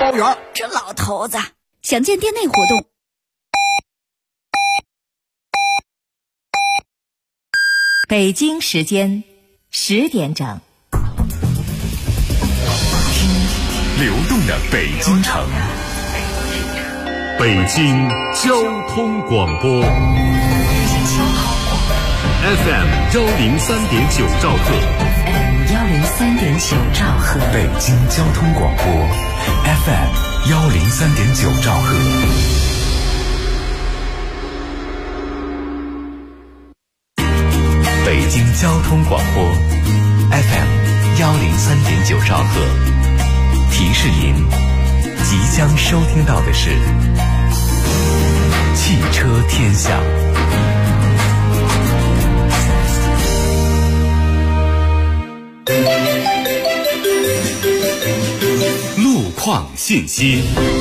包圆。 这老头子想见店内活动。 北京时间10点整， 流动的北京城，北京交通广播 FM 103.9兆赫 103.9兆赫， 北京交通广播 FM 103.9兆赫。北京交通广播 FM 103.9兆赫，提示您即将收听到的是汽车天下。路况信息。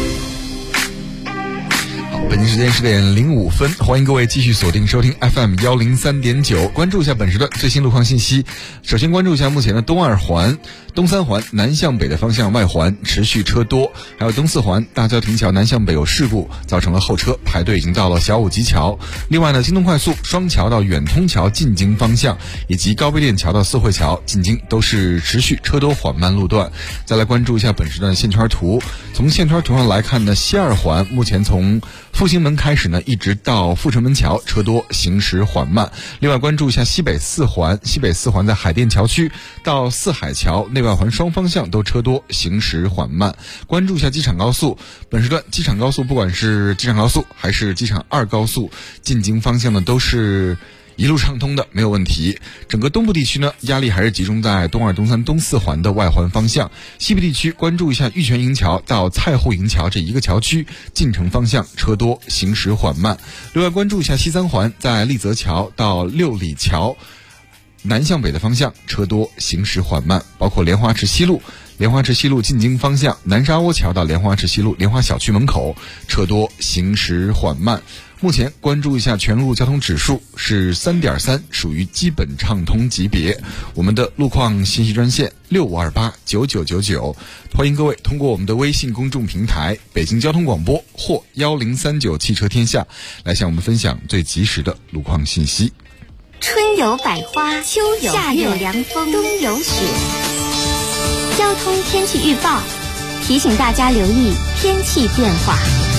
北京时间10点05分，欢迎各位继续锁定收听 FM 103.9，关注一下本时段最新路况信息。首先关注一下目前的东2环、东3环南向北的方向外环持续车多，还有东4环大郊亭桥南向北有事故，造成了后车排队，已经到了小武吉桥。另外呢，京东快速双桥到远通桥进京方向，以及高碑店桥到四惠桥进京都是持续车多缓慢路段。再来关注一下本时段的线圈图，从线圈图上来看呢，西2环目前从复兴门开始呢，一直到阜成门桥车多，行驶缓慢。另外关注一下西北4环，西北4环在海淀桥区到四海桥内外环双方向都车多，行驶缓慢。关注一下机场高速，本时段机场高速不管是机场高速还是机场2高速进京方向呢，都是一路畅通的，没有问题。整个东部地区呢，压力还是集中在东2、东3、东4环的外环方向。西部地区关注一下玉泉营桥到蔡户营桥这一个桥区，进城方向车多，行驶缓慢。另外关注一下西3环，在立泽桥到六里桥南向北的方向车多，行驶缓慢。包括莲花池西路进京方向，南沙窝桥到莲花池西路莲花小区门口车多，行驶缓慢。目前关注一下全路交通指数是 3.3， 属于基本畅通级别。我们的路况信息专线65289999，欢迎各位通过我们的微信公众平台北京交通广播或1039汽车天下来向我们分享最及时的路况信息。 春有百花，秋有月，夏有凉风，冬有雪。交通天气预报提醒大家留意天气变化。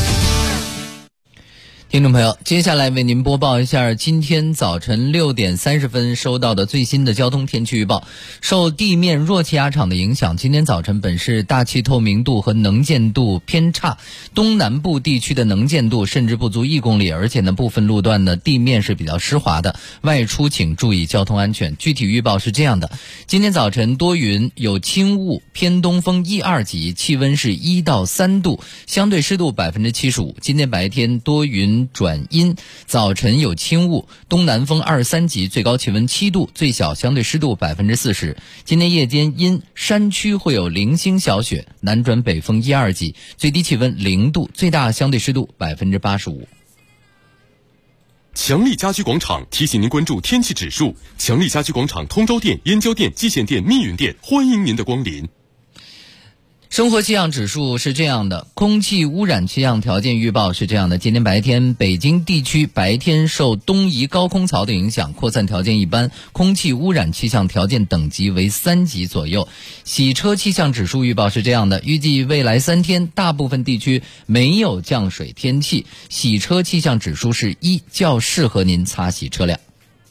听众朋友，接下来为您播报一下今天早晨6点30分收到的最新的交通天气预报。受地面弱气压场的影响，今天早晨本市大气透明度和能见度偏差，东南部地区的能见度甚至不足1公里，而且呢部分路段的地面是比较湿滑的，外出请注意交通安全。具体预报是这样的：今天早晨多云，有轻雾，偏东风1、2级，气温是1到3度，相对湿度75%。今天白天多云转阴，早晨有轻雾，东南风2、3级，最高气温7度，最小相对湿度40%。今天夜间阴，山区会有零星小雪，南转北风1、2级，最低气温0度，最大相对湿度85%。 强力家居广场提醒您关注天气指数。强力家居广场通州店、燕郊店、蓟县店、密云店，欢迎您的光临。 生活气象指数是这样的，空气污染气象条件预报是这样的：今天白天，北京地区白天受东移高空槽的影响，扩散条件一般，空气污染气象条件等级为3级左右。洗车气象指数预报是这样的，预计未来3天大部分地区没有降水天气，洗车气象指数是1，较适合您擦洗车辆。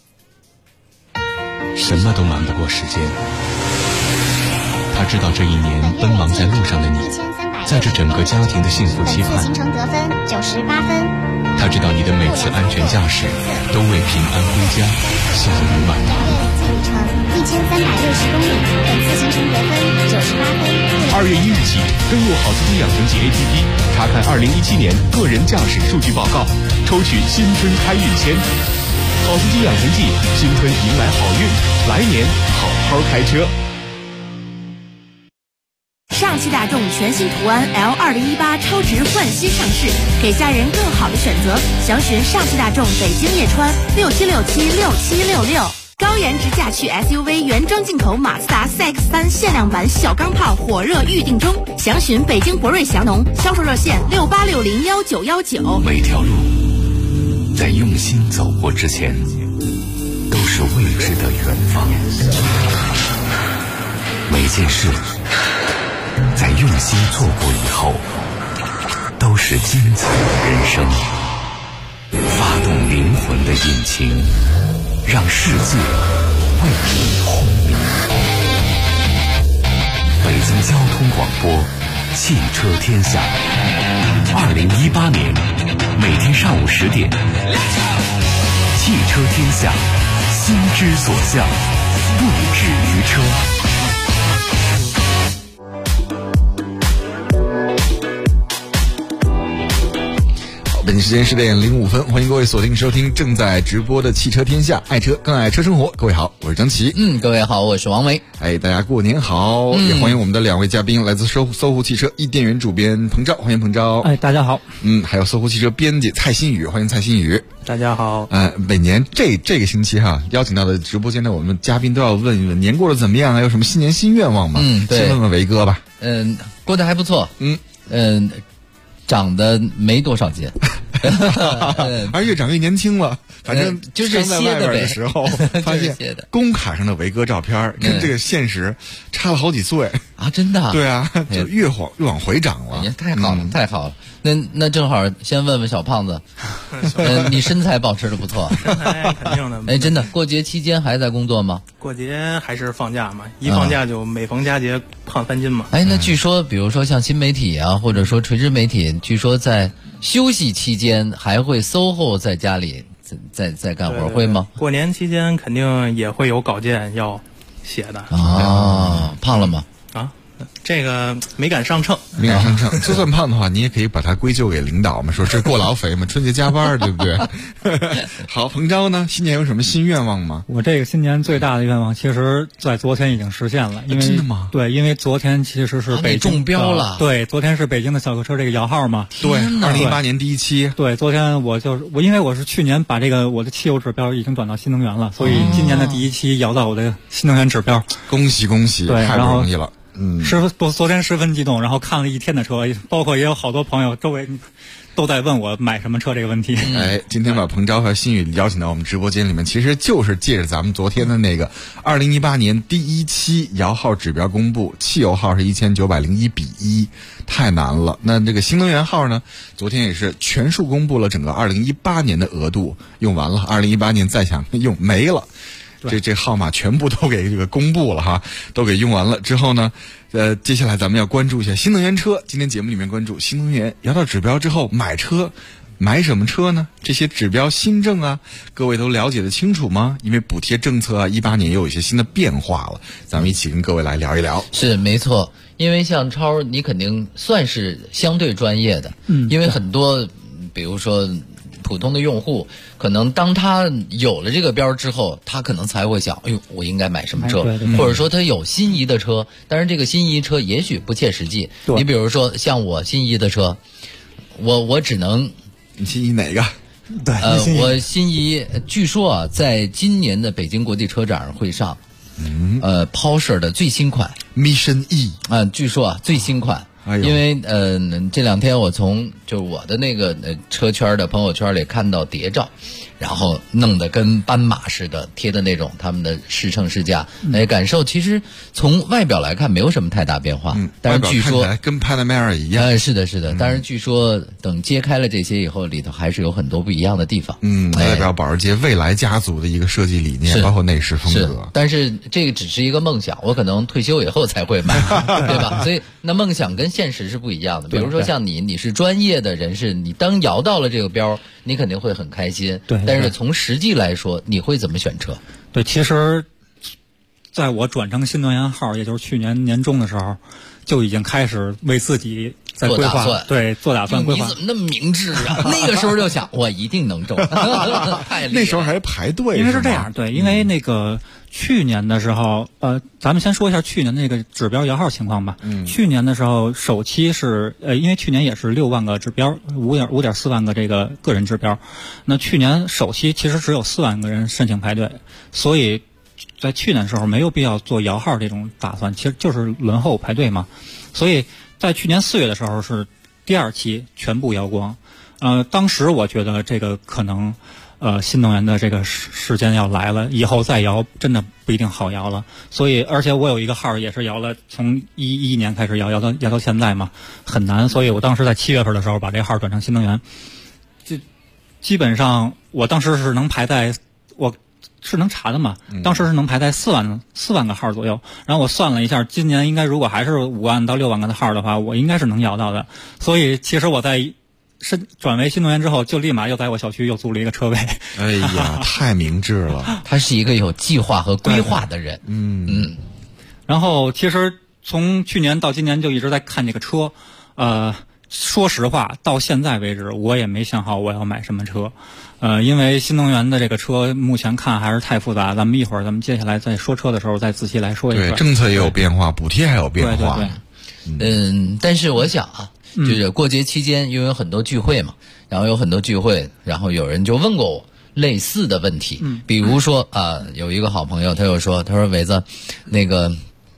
什么都瞒不过时间，他知道这一年奔忙在路上的你，在这整个家庭的幸福期盼。 行程得分98分。 他知道你的每次安全驾驶都为平安归家笑语满堂。 计旅程1360公里，本次行程得分98分。 2月1日起，登录好司机养成记 APP， 查看2017年个人驾驶数据报告，抽取新春开运签。好司机养成记，新春迎来好运，来年好好开车。 上汽大众全新途安 L2018 超值焕新上市，给家人更好的选择。详询上汽大众北京叶川67676766。 高颜值驾趣 SUV 原装进口马自达 CX-3 限量版小钢炮火热预定中，详询北京博瑞祥农，销售热线68601919。 每条路在用心走过之前，都是未知的远方。每件事在用心做过以后，都是精彩的人生。发动灵魂的引擎，让世界为你轰鸣。北京交通广播，汽车天下。2018年每天上午10点，汽车天下，心之所向，不止于车。 北京时间10点05分，欢迎各位锁定收听正在直播的汽车天下，爱车更爱车生活。各位好，我是张琪。 各位好，我是王维。 大家过年好，也欢迎我们的2位嘉宾，来自搜狐汽车易店员主编彭钊，欢迎彭钊。 大家好。 还有搜狐汽车编辑蔡新宇，欢迎蔡新宇。 大家好。 每年这个星期邀请到的直播间的我们嘉宾都要问一问年过得怎么样啊？有什么新年新愿望吗？ 对， 先问问维哥吧。 过得还不错。长得没多少斤。 而越长越年轻了，反正就是在外边的时候，发现公卡上的维哥照片跟这个现实差了好几岁啊！真的？ 对啊，就越往回长了。 太好了，太好了。那正好先问问小胖子，你身材保持的不错。 身材肯定的。 真的，过节期间还在工作吗？ 过节还是放假嘛，一放假就每逢佳节胖3斤嘛。 那据说，比如说像新媒体啊，或者说垂直媒体，据说在休息期间还会SOHO在家里再干活，会吗？ 过年期间肯定也会有稿件要写的。 胖了吗？ 这个没敢上秤。 就算胖的话，你也可以把它归咎给领导嘛，说这过劳肥嘛，春节加班，对不对？好，彭钊呢？新年有什么新愿望吗？ 我这个新年最大的愿望，其实在昨天已经实现了。因为真的吗？ 对，因为昨天其实是北京中标了。 对，昨天是北京的小客车这个摇号嘛。 对，2018年第一期。 对，昨天因为我是去年把我的汽油指标已经转到新能源了，所以今年的第一期摇到我的新能源指标。 恭喜恭喜！ 对， 太不容易了。 昨天十分激动，然后看了一天的车，包括也有好多朋友周围都在问我买什么车这个问题。 今天把彭钊和新宇邀请到我们直播间里面，其实就是借着咱们昨天的那个2018年第一期摇号指标公布，汽油号是1901比1，太难了。那这个新能源号呢，昨天也是全数公布了整个2018年的额度用完了，2018年再想用没了。这号码全部都给这个公布了都给用完了之后呢，接下来咱们要关注一下新能源车。今天节目里面关注新能源，摇到指标之后买什么车呢？这些指标新政啊，各位都了解得清楚吗？因为补贴政策18年也有一些新的变化了，咱们一起跟各位来聊一聊。 是没错，因为像超你肯定算是相对专业的，因为很多比如说普通的用户，可能当他有了这个标之后，他可能才会想，我应该买什么车，或者说他有心仪的车，但是这个心仪车也许不切实际。你比如说像我心仪的车，我只能， 你心仪哪个？ 对， 我心仪，据说在今年的北京国际车展会上，Porsche 的最新款 Mission E， 据说最新款。因为这2天我从就是我的那个车圈的朋友圈里看到谍照，然后弄得跟斑马似的贴的那种他们的试乘试驾，感受其实从外表来看没有什么太大变化，但是据说跟 Panamera 一样。 是的，但是据说等揭开了这些以后，里头还是有很多不一样的地方。 代表保时捷未来家族的一个设计理念，包括内饰风格。 但是这个只是一个梦想，我可能退休以后才会买，对吧？所以那梦想跟现实是不一样的。比如说像你是专业的人士，你当摇到了这个标，你肯定会很开心。 对， 但是从实际来说，你会怎么选车？ 对，其实在我转成新能源号，也就是去年年中的时候，就已经开始为自己在规划，做打算规划。 你怎么那么明智啊？那个时候就想，我一定能中。太厉害了。 那时候还排队， 因为是这样，对，因为那个去年的时候，咱们先说一下去年那个指标摇号情况吧。去年的时候，首期是因为去年也是6万个指标，5.4万个这个个人指标。那去年首期其实只有4万个人申请排队，所以在去年的时候没有必要做摇号这种打算，其实就是轮候排队嘛。所以在去年4月的时候是第2期全部摇光。当时我觉得这个可能新能源的这个时间要来了，以后再摇真的不一定好摇了。所以而且我有一个号也是摇了，从11年开始摇到现在嘛，很难。所以我当时在7月份的时候把这号转成新能源，就基本上我当时是能排在，我是能查的嘛，当时是能排在4万个号左右。然后我算了一下，今年应该如果还是5万到6万个的号的话，我应该是能摇到的。所以其实我在转为新能源之后，就立马又在我小区又租了一个车位。 哎呀，太明智了！ 他是一个有计划和规划的人。 然后其实从去年到今年就一直在看这个车，说实话，到现在为止我也没想好我要买什么车，因为新能源的这个车目前看还是太复杂。咱们接下来在说车的时候再仔细来说一说。 对，政策也有变化，补贴还有变化。 对。 但是我想啊。就是过节期间，因为有很多聚会嘛，然后有很多聚会，然后有人就问过我类似的问题，比如说有一个好朋友，他说伟子，那个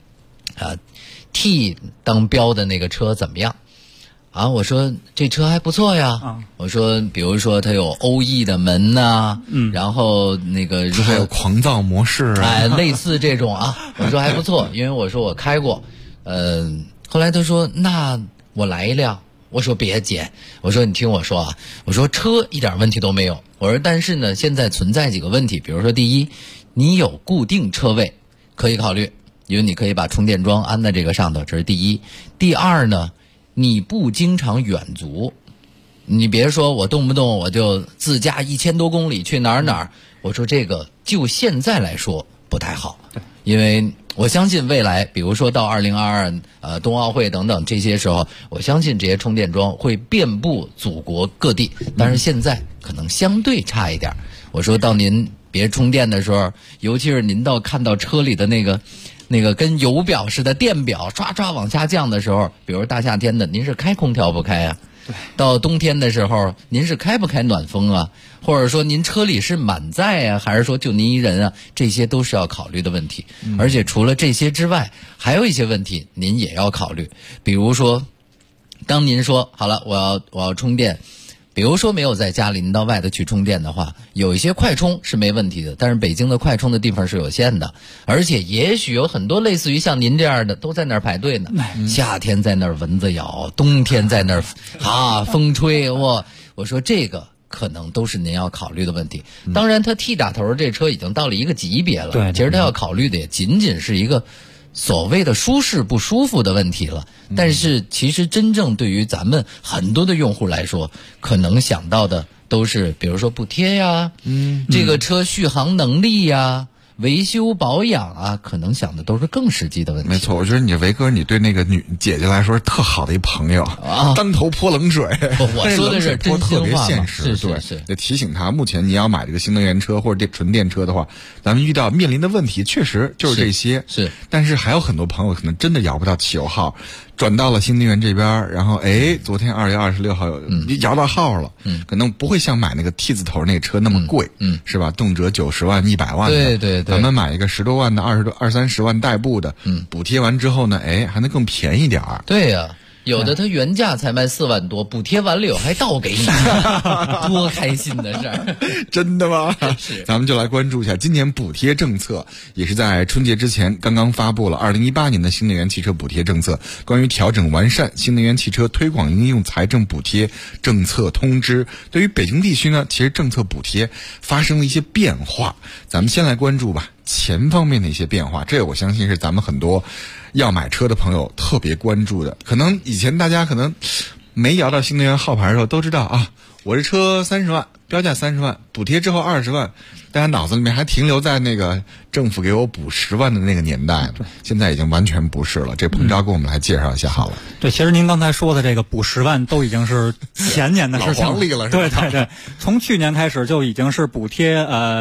T 当标的那个车怎么样？我说这车还不错呀。我说比如说它有欧 E 的门呐，然后那个还有狂躁模式类似这种我说还不错，因为我说我开过，后来他说那我来一辆，我说别姐，我说你听我说我说车一点问题都没有，我说但是呢现在存在几个问题，比如说第一，你有固定车位可以考虑，因为你可以把充电桩安在这个上头，这是第一。第二呢，你不经常远足，你别说我动不动我就自驾1000多公里去哪儿，我说这个就现在来说不太好，因为我相信未来，比如说到2022冬奥会等等这些时候，我相信这些充电桩会遍布祖国各地，但是现在可能相对差一点。我说到您别充电的时候，尤其是您看到车里的那个跟油表似的电表唰唰往下降的时候，比如大夏天的，您是开空调不开啊？到冬天的时候，您是开不开暖风啊？或者说您车里是满载啊，还是说就您一人啊？这些都是要考虑的问题。而且除了这些之外，还有一些问题您也要考虑。比如说，当您说好了，我要充电，比如说没有在家里，您到外头去充电的话，有一些快充是没问题的，但是北京的快充的地方是有限的，而且也许有很多类似于像您这样的都在那儿排队呢。夏天在那儿蚊子咬，冬天在那儿风吹，我说这个可能都是您要考虑的问题。当然，它 T 打头这车已经到了一个级别了， 对， 其实它要考虑的也仅仅是一个所谓的舒适不舒服的问题了。但是其实真正对于咱们很多的用户来说，可能想到的都是比如说补贴呀，这个车续航能力呀，维修保养可能想的都是更实际的问题。 没错，我觉得你维哥，你对那个女姐姐来说是特好的一朋友当头泼冷水。 我说的是真心话， 特别现实，对，得提醒他，目前你要买这个新能源车或者这纯电车的话，咱们面临的问题确实就是这些。 是， 但是还有很多朋友可能真的摇不到汽油号，转到了新能源这边，然后昨天2月26号摇到号了，可能不会像买那个 T 字头那个车那么贵，是吧？动辄90万、100万的， 对， 咱们买一个10多万的、20-30万代步的，补贴完之后呢，还能更便宜点儿。 对呀。有的它原价才卖4万多，补贴完了以后还倒给你，多开心的事儿！ 真的吗？是。咱们就来关注一下今年补贴政策，也是在春节之前刚刚发布了2018年的新能源汽车补贴政策，关于调整完善新能源汽车推广应用财政补贴政策通知。对于北京地区呢，其实政策补贴发生了一些变化，咱们先来关注吧。钱方面的一些变化，这我相信是咱们很多要买车的朋友特别关注的。可能以前大家可能没摇到新能源号牌的时候都知道我这车30万，标价30万，补贴之后20万，大家脑子里面还停留在那个政府给我补10万的那个年代，现在已经完全不是了。这彭钊给我们来介绍一下好了。 对，其实您刚才说的这个补10万都已经是前年的事情了， 老黄历了，是吧？ 对，从去年开始就已经是补贴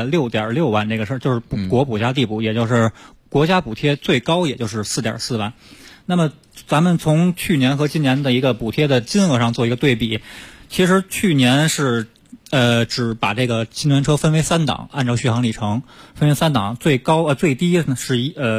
6.6万这个事儿，就是国补加地补，也就是国家补贴最高也就是4.4万。那么咱们从去年和今年的一个补贴的金额上做一个对比，其实去年是只把这个新能源车分为3档，按照续航里程分为3档，最低呢是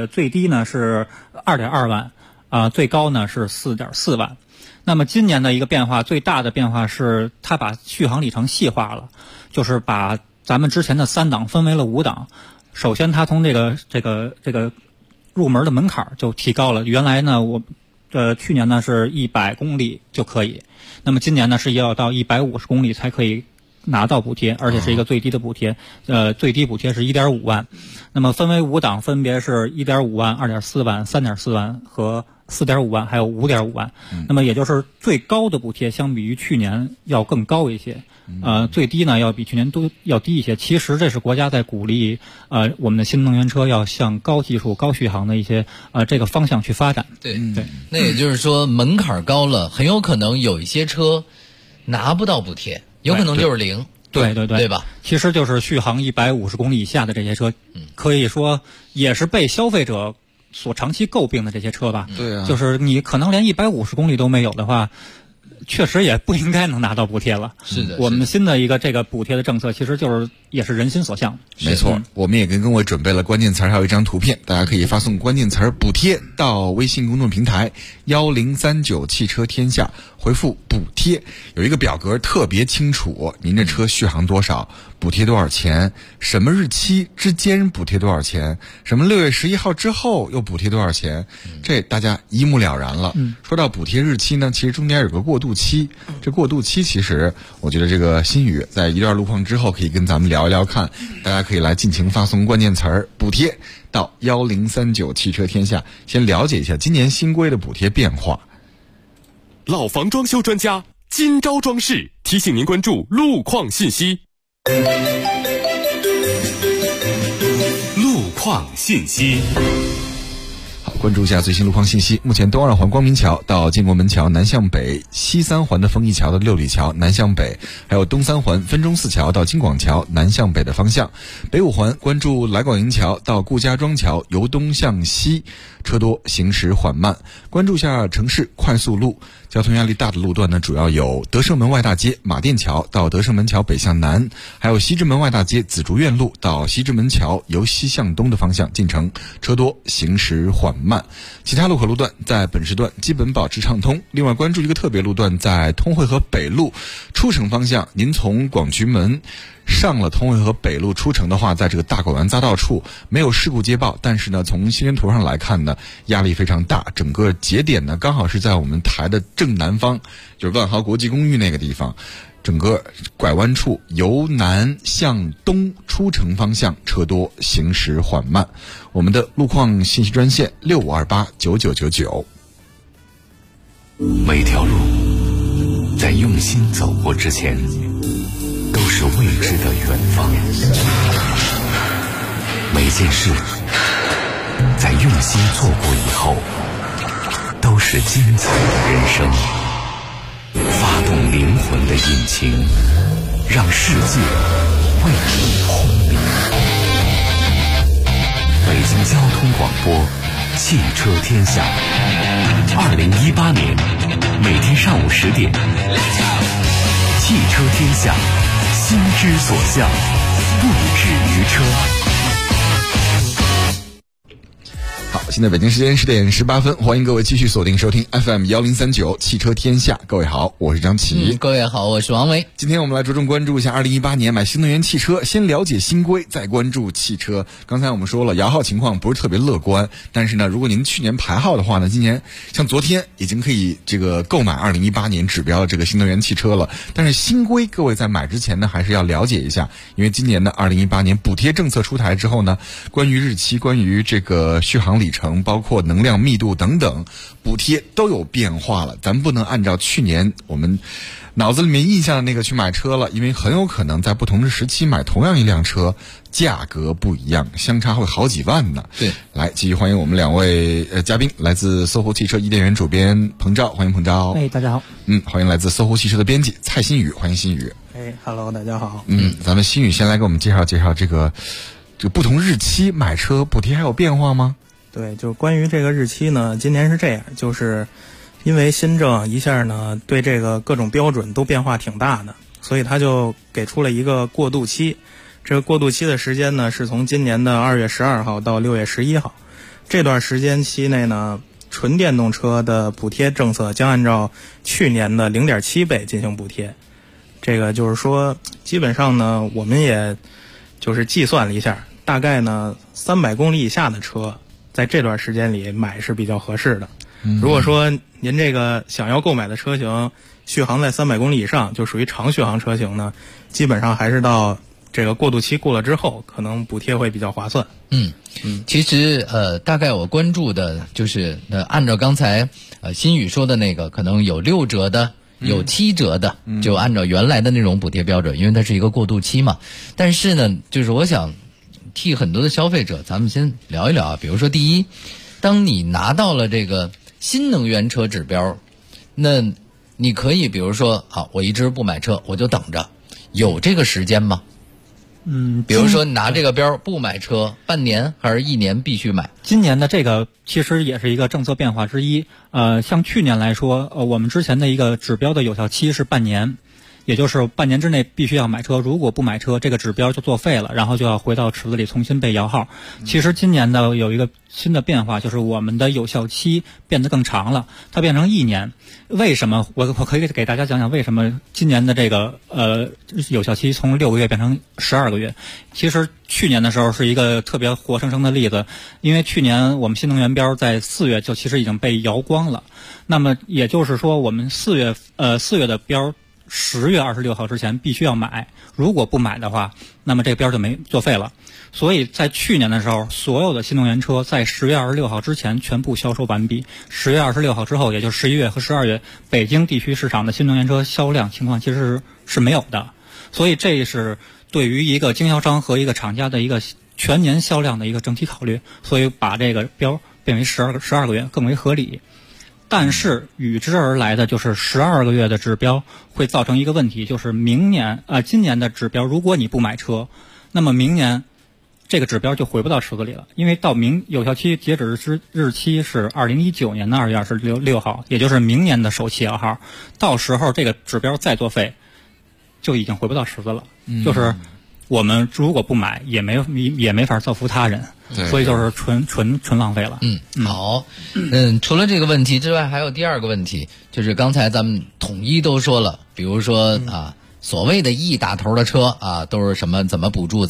2.2万最高呢是4.4万。那么今年的一个变化，最大的变化是它把续航里程细化了，就是把咱们之前的3档分为了5档。首先它从这个入门的门槛就提高了，原来呢去年呢是100公里就可以，那么今年呢是要到150公里才可以拿到补贴，而且是一个最低的补贴，最低补贴是 1.5 万。那么分为5档，分别是 1.5 万、2.4 万、3.4 万和4.5 万，还有 5.5 万。那么也就是最高的补贴相比于去年要更高一些，最低呢要比去年都要低一些。其实这是国家在鼓励我们的新能源车要向高技术、高续航的一些这个方向去发展。 对，那也就是说门槛高了，很有可能有一些车拿不到补贴，有可能就是0。对吧？ 其实就是续航150公里以下的这些车，可以说也是被消费者所长期诟病的这些车吧。 对啊， 就是你可能连150公里都没有的话，确实也不应该能拿到补贴了。 是的， 我们新的一个这个补贴的政策，其实也是人心所向。 没错，我们也跟各位准备了关键词，还有一张图片，大家可以发送关键词补贴到微信公众平台1039汽车天下，回复补贴，有一个表格特别清楚，您这车续航多少，补贴多少钱，什么日期之间补贴多少钱，什么6月11号之后又补贴多少钱，这大家一目了然了。说到补贴日期呢，其实中间有个过渡期，这过渡期其实我觉得这个新宇在一段路况之后可以跟咱们聊一聊看，大家可以来尽情发送关键词补贴到1039汽车天下，先了解一下今年新规的补贴变化。 老房装修专家金招装饰提醒您关注路况信息。路况信息。 好，关注一下最新路况信息。目前东二环光明桥到建国门桥南向北，西三环的丰益桥到六里桥南向北，还有东三环分钟寺桥到金广桥南向北的方向。北五环关注来广营桥到顾家庄桥由东向西，车多，行驶缓慢。关注一下城市快速路，交通压力大的路段呢，主要有德胜门外大街马甸桥到德胜门桥北向南，还有西直门外大街紫竹院路到西直门桥由西向东的方向进城，车多，行驶缓慢。其他路口路段在本时段基本保持畅通。另外关注一个特别路段，在通惠河北路出城方向，您从广渠门上了通惠河北路出城的话，在这个大狗园匝道处没有事故接报，但是呢从心电图上来看呢，压力非常大，整个节点呢刚好是在我们台的正南方，就是万豪国际公寓那个地方，整个拐弯处由南向东出城方向车多，行驶缓慢。我们的路况信息专线65289999。 每条路在用心走过之前都是未知的远方，每件事在用心做过以后都是精彩的人生。发动灵魂的引擎，让世界为你轰鸣。北京交通广播汽车天下，2018年每天上午10点，汽车天下，心之所向，不止于车。 好，现在北京时间10点18分，欢迎各位继续锁定收听 FM 1039汽车天下。各位好，我是张琪。 各位好，我是王维。 今天我们来着重关注一下2018年买新能源汽车，先了解新规，再关注汽车。刚才我们说了，摇号情况不是特别乐观，但是呢，如果您去年排号的话呢，今年像昨天已经可以这个购买2018年指标的这个新能源汽车了。但是新规，各位在买之前呢，还是要了解一下，因为今年的2018年补贴政策出台之后呢，关于日期、关于这个续航里程，包括能量密度等等，补贴都有变化了。咱们不能按照去年我们脑子里面印象的那个去买车了，因为很有可能在不同的时期买同样一辆车，价格不一样，相差会好几万呢。 对， 来继续欢迎我们两位嘉宾，来自搜狐汽车伊甸园主编彭钊，欢迎彭钊。 大家好。 欢迎来自搜狐汽车的编辑蔡新宇，欢迎新宇。 Hello， 大家好。 咱们新宇先来给我们介绍介绍这个不同日期买车补贴还有变化吗？ 对，就关于这个日期呢，今年是这样，就是因为新政一下呢，对这个各种标准都变化挺大的， 所以它就给出了一个过渡期。这个过渡期的时间呢，是从今年的2月12号到6月11号。这段时间期内呢，纯电动车的补贴政策将按照去年的 0.7 倍进行补贴。这个就是说，基本上呢，我们也就是计算了一下，大概呢300公里以下的车，在这段时间里买是比较合适的。如果说您这个想要购买的车型续航在300公里以上，就属于长续航车型呢，基本上还是到这个过渡期过了之后，可能补贴会比较划算。 其实大概我关注的就是按照刚才新宇说的那个，可能有6折的，有7折的，就按照原来的那种补贴标准，因为它是一个过渡期嘛。但是呢，就是我想替很多的消费者，咱们先聊一聊啊。比如说，第一，当你拿到了这个新能源车指标，那你可以比如说，好，我一直不买车，我就等着，有这个时间吗？比如说拿这个标不买车，半年还是1年必须买？ 今年的这个其实也是一个政策变化之一。像去年来说，我们之前的一个指标的有效期是半年，也就是半年之内必须要买车，如果不买车，这个指标就作废了，然后就要回到池子里重新被摇号。其实今年的有一个新的变化，就是我们的有效期变得更长了，它变成1年。为什么？我可以给大家讲讲为什么今年的这个有效期从6个月变成12个月。其实去年的时候是一个特别活生生的例子，因为去年我们新能源标在4月就其实已经被摇光了，那么也就是说我们4月的标10月26号之前必须要买，如果不买的话，那么这个标就没作废了。所以在去年的时候，所有的新能源车在10月26号之前全部销售完毕。10月26号之后，也就是11月和12月，北京地区市场的新能源车销量情况其实是没有的。所以这是对于一个经销商和一个厂家的一个全年销量的一个整体考虑，所以把这个标变为12个月更为合理。但是与之而来的就是12个月的指标会造成一个问题，就是今年的指标，如果你不买车，那么明年这个指标就回不到池子里了，因为到有效期截止日期是2019年的2月26号，也就是明年的首期摇号，到时候这个指标再作废，就已经回不到池子了。就是我们如果不买，也没法造福他人，所以就是纯浪费了。 好，除了这个问题之外，还有第二个问题，就是刚才咱们统一都说了，比如说所谓的1打头的车都是怎么补助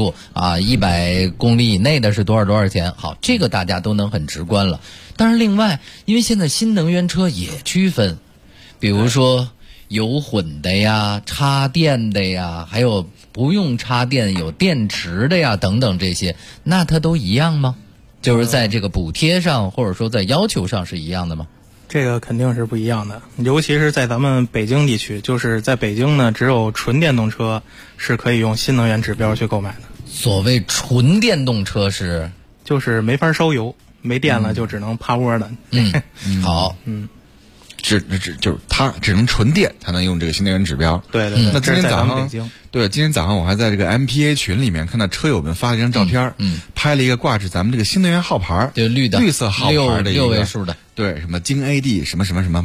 100公里以内的是多少钱？好，这个大家都能很直观了。但是另外，因为现在新能源车也区分，比如说有混的呀、插电的呀，还有不用插电有电池的呀等等这些，那它都一样吗？就是在这个补贴上或者说在要求上是一样的吗？ 这个肯定是不一样的，尤其是在咱们北京地区，就是在北京呢，只有纯电动车是可以用新能源指标去购买的。 所谓纯电动车就是没法烧油，没电了就只能趴窝的。 好， 就是它只能纯电才能用这个新能源指标。 对， 那今天早上我还在这个 MPA 群里面看到车友们发了一张照片，拍了一个挂着咱们这个新能源号牌， 就绿色号牌的一个 6位数的， 对，什么京 AD 什么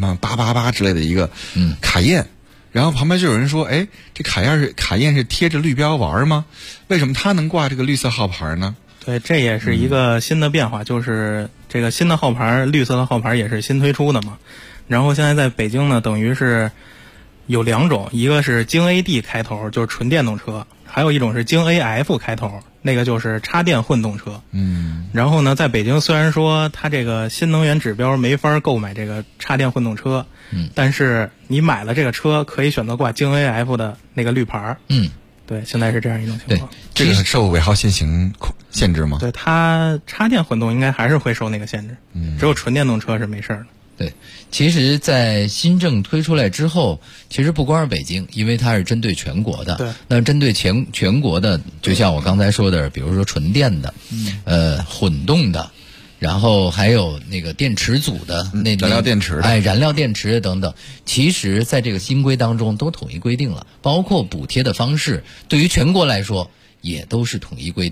888之类的一个卡宴。然后旁边就有人说，哎，这卡宴是贴着绿标玩吗？为什么它能挂这个绿色号牌呢？ 对，这也是一个新的变化，就是这个新的号牌，绿色的号牌也是新推出的嘛。然后现在在北京呢，等于是有2种，一个是京 AD 开头，就是纯电动车，还有一种是京 AF 开头，那个就是插电混动车。然后呢，在北京虽然说它这个新能源指标没法购买这个插电混动车，但是你买了这个车可以选择挂京 AF 的那个绿牌。对，现在是这样一种情况。 这个受尾号限行限制吗？ 对，它插电混动应该还是会受那个限制，只有纯电动车是没事的。 对，其实在新政推出来之后，其实不光是北京，因为它是针对全国的。 对， 那针对全国的，就像我刚才说的，比如说纯电的，混动的，然后还有那个电池组的，那燃料电池的， 燃料电池等等，其实在这个新规当中都统一规定了，包括补贴的方式，对于全国来说也都是统一规定了。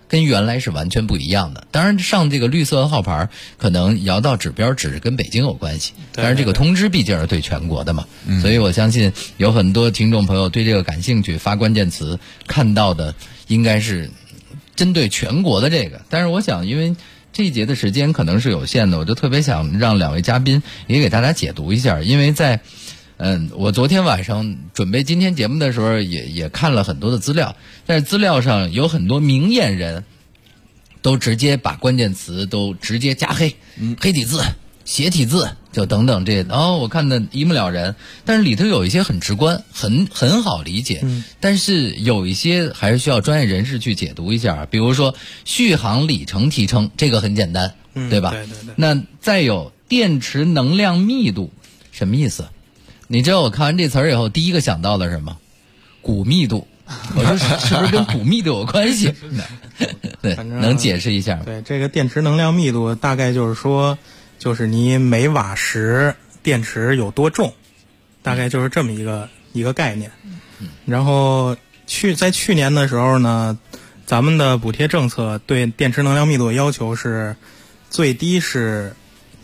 跟原来是完全不一样的。当然上这个绿色号牌可能摇到指标只是跟北京有关系，但是这个通知毕竟是对全国的嘛，所以我相信有很多听众朋友对这个感兴趣，发关键词看到的应该是针对全国的这个。但是我想因为这一节的时间可能是有限的，我就特别想让两位嘉宾也给大家解读一下，因为在我昨天晚上准备今天节目的时候也看了很多的资料，但是资料上有很多明眼人都直接把关键词都直接加黑，黑体字、斜体字就等等这，我看的一目了然。但是里头有一些很直观，很好理解，但是有一些还是需要专业人士去解读一下。比如说续航里程提升，这个很简单，对吧？ 对。 那再有电池能量密度，什么意思？你知道我看完这词儿以后第一个想到的是什么？骨密度。我说是不是跟骨密度有关系？对，能解释一下吗？ 对，这个电池能量密度大概就是说，就是你每瓦时电池有多重，大概就是这么一个概念。然后在去年的时候呢，咱们的补贴政策对电池能量密度的要求是最低是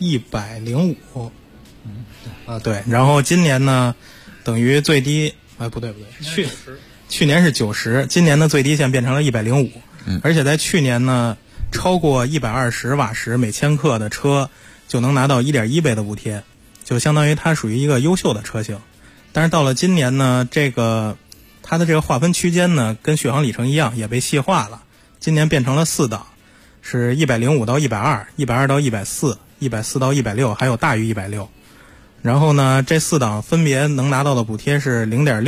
105。对，然后今年呢，等于最低，不对，去年是90，今年的最低线变成了105，而且在去年呢，超过120瓦时每千克的车就能拿到1.1倍的补贴，就相当于它属于一个优秀的车型。但是到了今年呢，它的这个划分区间呢，跟续航里程一样，也被细化了，今年变成了4档，是105到120、120到140、140到160，还有大于160。然后呢，这4档分别能拿到的补贴是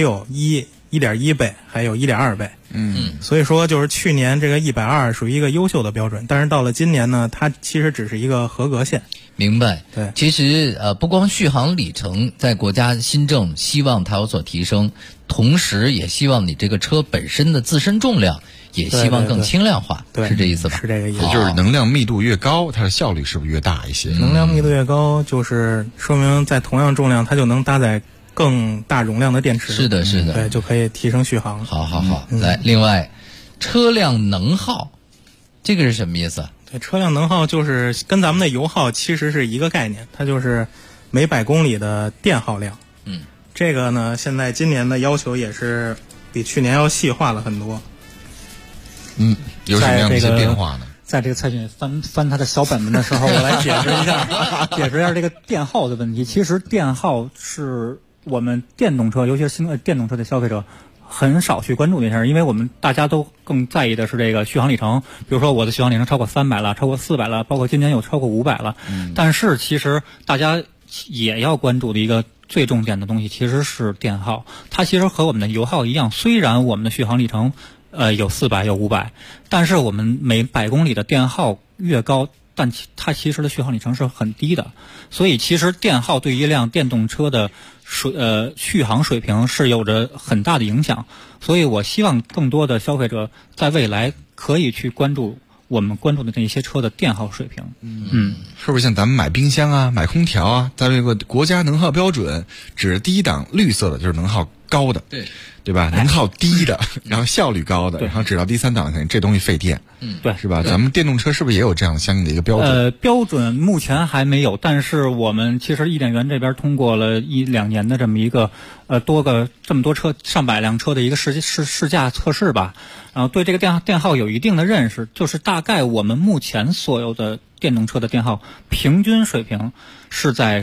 0.6、1.1倍，还有1.2倍。所以说就是去年这个120属于一个优秀的标准，但是到了今年呢，它其实只是一个合格线。 明白。 对， 其实不光续航里程在国家新政希望它有所提升，同时也希望你这个车本身的自身重量也希望更轻量化， 对， 是这意思吧？ 是这个意思。 也就是能量密度越高，它的效率是不是越大一些？ 能量密度越高，就是说明在同样重量，它就能搭载更大容量的电池。 是的， 对，就可以提升续航。 好，来，另外，车辆能耗，这个是什么意思？ 对，车辆能耗就是跟咱们的油耗其实是一个概念，它就是每100公里的电耗量。这个呢，现在今年的要求也是比去年要细化了很多。 有什么样的一些变化呢？ 在这个蔡俊翻他的小本本的时候，我来解释一下这个电耗的问题。其实电耗是我们电动车，尤其是电动车的消费者很少去关注的一件事，因为我们大家都更在意的是这个续航里程。比如说我的续航里程超过300了，超过400了，包括今年有超过500了。但是其实大家也要关注的一个最重点的东西其实是电耗。它其实和我们的油耗一样，虽然我们的续航里程有400有500，但是我们每100公里的电耗越高，但它其实的续航里程是很低的。所以其实电耗对于一辆电动车的续航水平是有着很大的影响。所以我希望更多的消费者在未来可以去关注我们关注的那些车的电耗水平。 是不是像咱们买冰箱啊、买空调啊，咱们有个国家能耗标准，指第一档绿色的就是能耗高的，对吧？能耗低的，然后效率高的，然后指到第3档，肯定这东西费电， 对， 是吧？咱们电动车是不是也有这样相应的一个标准？ 标准目前还没有，但是我们其实伊甸园这边通过了1-2年的这么一个这么多车上百辆车的一个试驾测试吧，然后对这个电耗有一定的认识，就是大概我们目前所有的电动车的电耗平均水平是在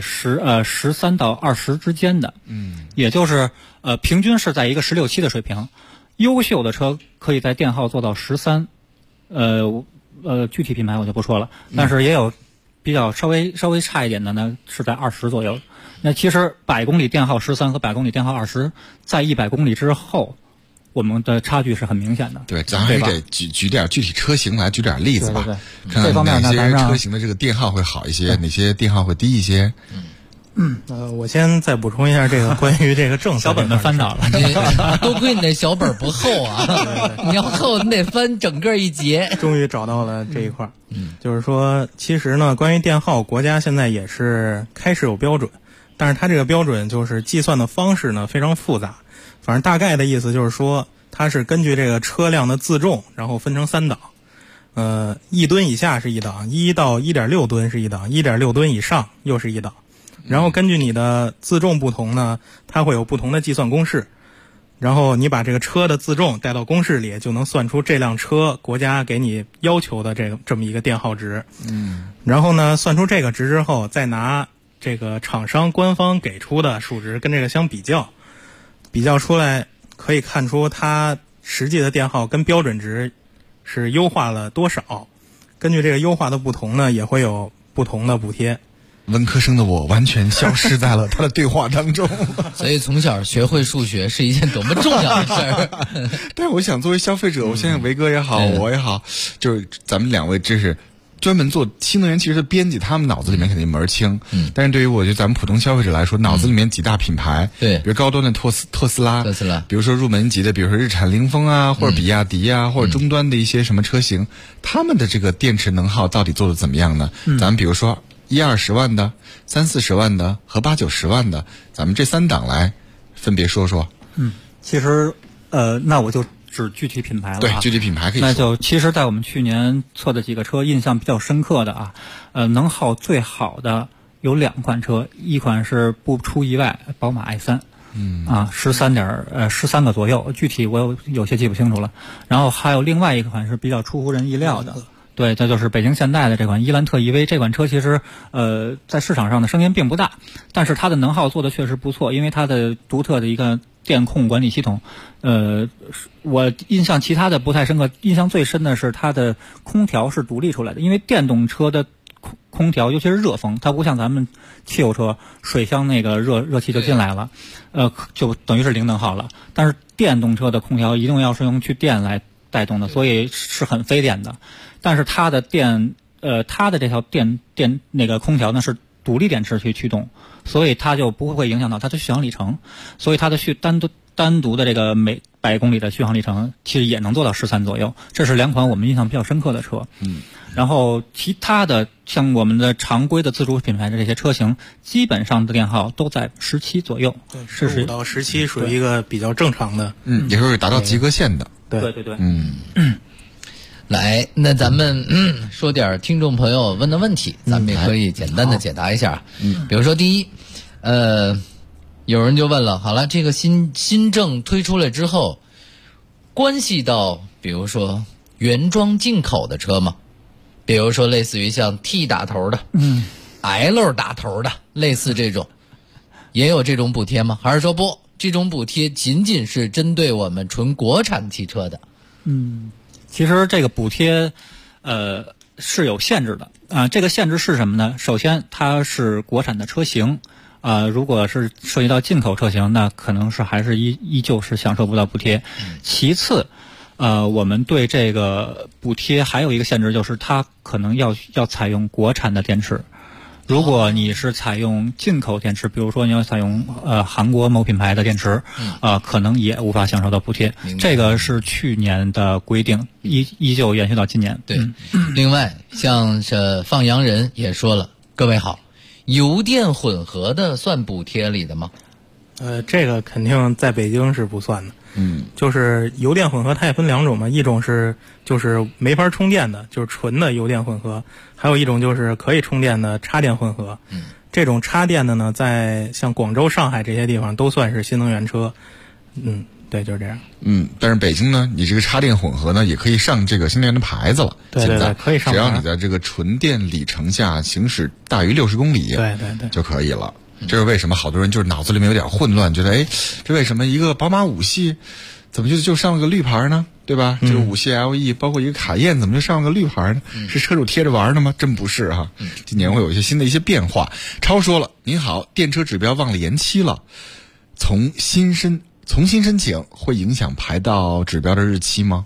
13到20之间的，也就是平均是在一个16、17的水平。优秀的车可以在电耗做到13，具体品牌我就不说了，但是也有比较稍微差一点的呢，是在20左右。那其实100公里电耗13和100公里电耗20，在100公里之后，我们的差距是很明显的。 对，咱还得举点具体车型来举点例子吧，看这方面哪些车型的这个电耗会好一些，哪些电耗会低一些。 我先再补充一下这个关于这个政策。 小本本翻倒了， 多亏你那小本不厚啊，你要厚你得翻整个一节。 终于找到了这一块。就是说，其实呢，关于电耗，国家现在也是开始有标准，但是它这个标准就是计算的方式呢非常复杂。反正大概的意思就是说，它是根据这个车辆的自重，然后分成3档。 1吨以下是一档，1到1.6吨是一档，1.6吨以上又是一档。然后根据你的自重不同呢，它会有不同的计算公式。然后你把这个车的自重带到公式里，就能算出这辆车国家给你要求的这么一个电耗值。然后呢，算出这个值之后，再拿这个厂商官方给出的数值跟这个相比较出来，可以看出它实际的电耗跟标准值是优化了多少。根据这个优化的不同呢，也会有不同的补贴。 文科生的我完全消失在了他的对话当中。 所以从小学会数学是一件多么重要的事儿。 但是我想作为消费者，我现在维哥也好，我也好，就是咱们两位这是专门做新能源汽车的编辑，他们脑子里面肯定门儿清。但是对于我觉得咱们普通消费者来说，脑子里面几大品牌， 对， 比如高端的特斯拉，比如说入门级的，比如说日产凌风啊，或者比亚迪啊，或者终端的一些什么车型，他们的这个电池能耗到底做的怎么样呢？咱们比如说1-20万的、30-40万的和80-90万的，咱们这3档来分别说说。 其实那我就指具体品牌了。 对，具体品牌可以说。 那就其实在我们去年测的几个车，印象比较深刻的啊，能耗最好的有2款车，一款是不出意外宝马 i3。13个左右，具体我有些记不清楚了。然后还有另外一款是比较出乎人意料的。对，这就是北京现代的这款伊兰特 EV。这款车其实在市场上的声音并不大，但是它的能耗做的确实不错，因为它的独特的一个电控管理系统。我印象其他的不太深刻，印象最深的是它的空调是独立出来的。因为电动车的空调尤其是热风，它不像咱们汽油车水箱那个热气就进来了，就等于是零能耗了。但是电动车的空调一定要是用去电来带动的，所以是很费电的。但是它的它的这条电那个空调呢是独立电池去驱动，所以它就不会影响到它的续航里程。所以它的单独的这个每100公里的续航里程其实也能做到13左右。这是2款我们印象比较深刻的车。然后其他的像我们的常规的自主品牌的这些车型，基本上的电耗都在17左右。 对，15到17属于一个比较正常的。 也就是达到及格线的。 对。 来，那咱们说点听众朋友问的问题，咱们也可以简单的解答一下。比如说第一，有人就问了，好了，这个新政推出来之后，关系到比如说原装进口的车吗？比如说类似于像 T 打头的，L 打头的，类似这种，也有这种补贴吗？还是说不，这种补贴仅仅是针对我们纯国产汽车的？ 其实这个补贴是有限制的啊。这个限制是什么呢？首先它是国产的车型如果是涉及到进口车型，那可能是还是依旧是享受不到补贴。其次我们对这个补贴还有一个限制，就是它可能要采用国产的电池。如果你是采用进口电池，比如说你要采用韩国某品牌的电池，可能也无法享受到补贴。这个是去年的规定，依旧延续到今年。 对，另外像是放羊人也说了，各位好，油电混合的算补贴里的吗？ 这个肯定在北京是不算的。就是油电混合它也分2种嘛，一种是就是没法充电的，就是纯的油电混合，还有一种就是可以充电的插电混合。这种插电的呢，在像广州、上海这些地方都算是新能源车。对，就是这样。 但是北京呢，你这个插电混合呢，也可以上这个新能源的牌子了。 对，可以上牌， 只要你在这个纯电里程下行驶大于60公里， 对， 就可以了。这是为什么好多人就是脑子里面有点混乱，觉得这为什么一个宝马5系怎么就上了个绿牌呢？对吧？这个5系 LE 包括一个卡宴怎么就上了个绿牌呢？是车主贴着玩的吗？真不是哈。今年会有一些新的一些变化。超说了，您好，电车指标忘了延期了，重新申请会影响排到指标的日期吗？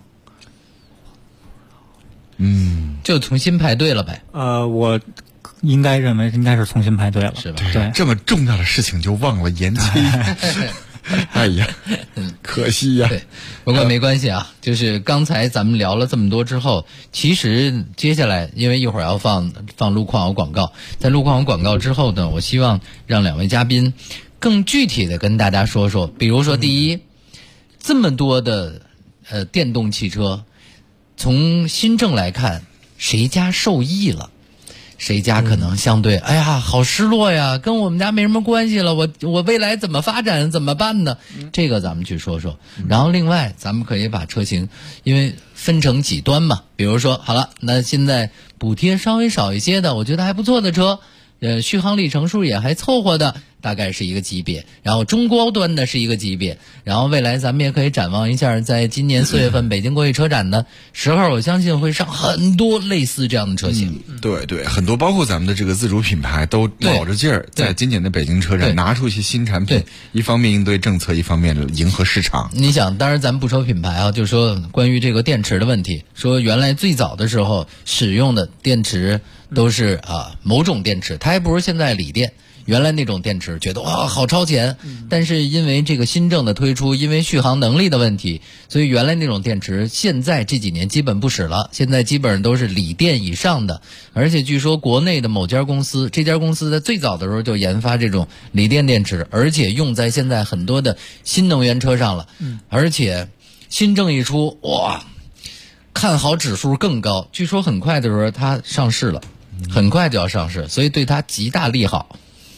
就重新排队了呗。 我应该认为应该是重新排队了， 是吧？ 对，这么重要的事情就忘了延期，哎呀，可惜呀。 对，不过没关系啊。就是刚才咱们聊了这么多之后，其实接下来因为一会儿要放路况有广告，在路况有广告之后呢，我希望让2位嘉宾更具体的跟大家说说，比如说第一，这么多的电动汽车， 从新政来看，谁家受益了？谁家可能相对，哎呀，好失落呀，跟我们家没什么关系了，我未来怎么发展，怎么办呢？这个咱们去说说。然后另外，咱们可以把车型，因为分成几端嘛，比如说，好了，那现在补贴稍微少一些的，我觉得还不错的车，续航里程数也还凑合的，大概是一个级别，然后中高端的是一个级别，然后未来咱们也可以展望一下，在今年4月份北京国际车展的时候，我相信会上很多类似这样的车型。 对，很多包括咱们的这个自主品牌都卯着劲儿，在今年的北京车展拿出一些新产品，一方面应对政策，一方面迎合市场。 你想，当然咱们不说品牌啊，就说关于这个电池的问题，说原来最早的时候使用的电池都是某种电池，它还不如现在锂电。原来那种电池觉得哇好超前，但是因为这个新政的推出，因为续航能力的问题，所以原来那种电池现在这几年基本不使了，现在基本上都是锂电以上的。而且据说国内的某家公司，这家公司在最早的时候就研发这种锂电电池，而且用在现在很多的新能源车上了。而且新政一出，哇，看好指数更高，据说很快的时候它上市了，很快就要上市，所以对它极大利好。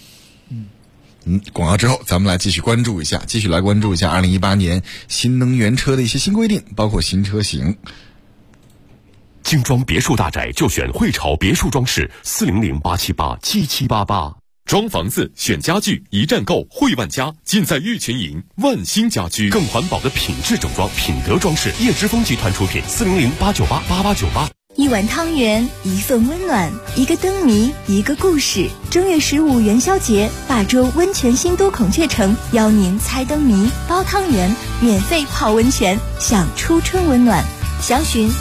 广告之后，咱们来继续来关注一下2018年新能源车的一些新规定，包括新车型。 精装别墅大宅就选汇潮别墅装饰，400-878-7788。装房子选家具，一站购汇万家，尽在玉群营万兴家居。更环保的品质整装，品德装饰，叶之峰集团出品，400-898-8898。 一碗汤圆，一份温暖，一个灯谜，一个故事。正月15元宵节，霸州温泉新都孔雀城邀您猜灯谜、包汤圆，免费泡温泉，享初春温暖。详询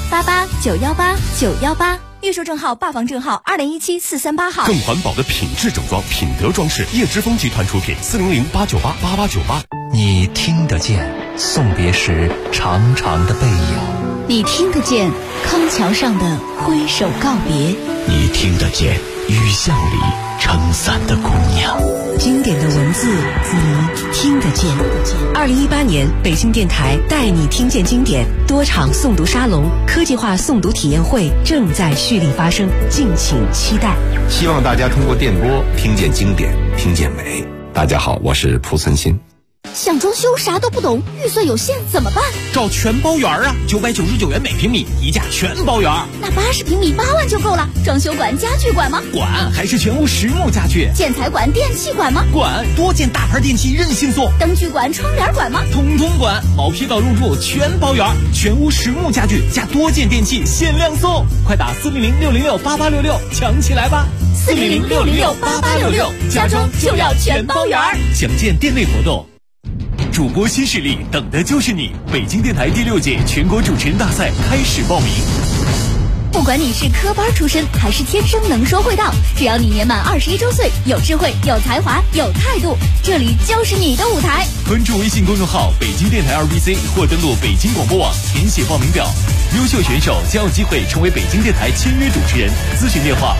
88918918，预售证号、霸房证号2017-438号。 更环保的品质整装，品德装饰，叶之峰集团出品，400-898-8898。 你听得见送别时长长的背影， 你听得见康桥上的挥手告别， 你听得见雨巷里撑伞的姑娘。 经典的文字你听得见。2018年北京电台带你听见经典多场诵读沙龙、科技化诵读体验会正在蓄力发生，敬请期待。 希望大家通过电波听见经典，听见美。大家好，我是蒲存昕。 想装修啥都不懂，预算有限怎么办？ 找全包园啊，999元每平米，一价全包园。 那80平米8万就够了。装修管、家具管吗？ 管，还是全屋实木家具。 建材管、电器管吗？ 管，多件大牌电器任性送。 灯具管、窗帘管吗？ 统统管，毛坯到入住全包园，全屋实木家具加多件电器限量送，快打400-606-8866抢起来吧 ！400-606-8866，家装就要全包园。 详见店内活动。主播新势力，等的就是你！北京电台第6届全国主持人大赛开始报名。 不管你是科班出身还是天生能说会道，只要你年满21周岁，有智慧、有才华、有态度，这里就是你的舞台。 关注微信公众号北京电台2BC 或登录北京广播网填写报名表，优秀选手将有机会成为北京电台签约主持人。咨询电话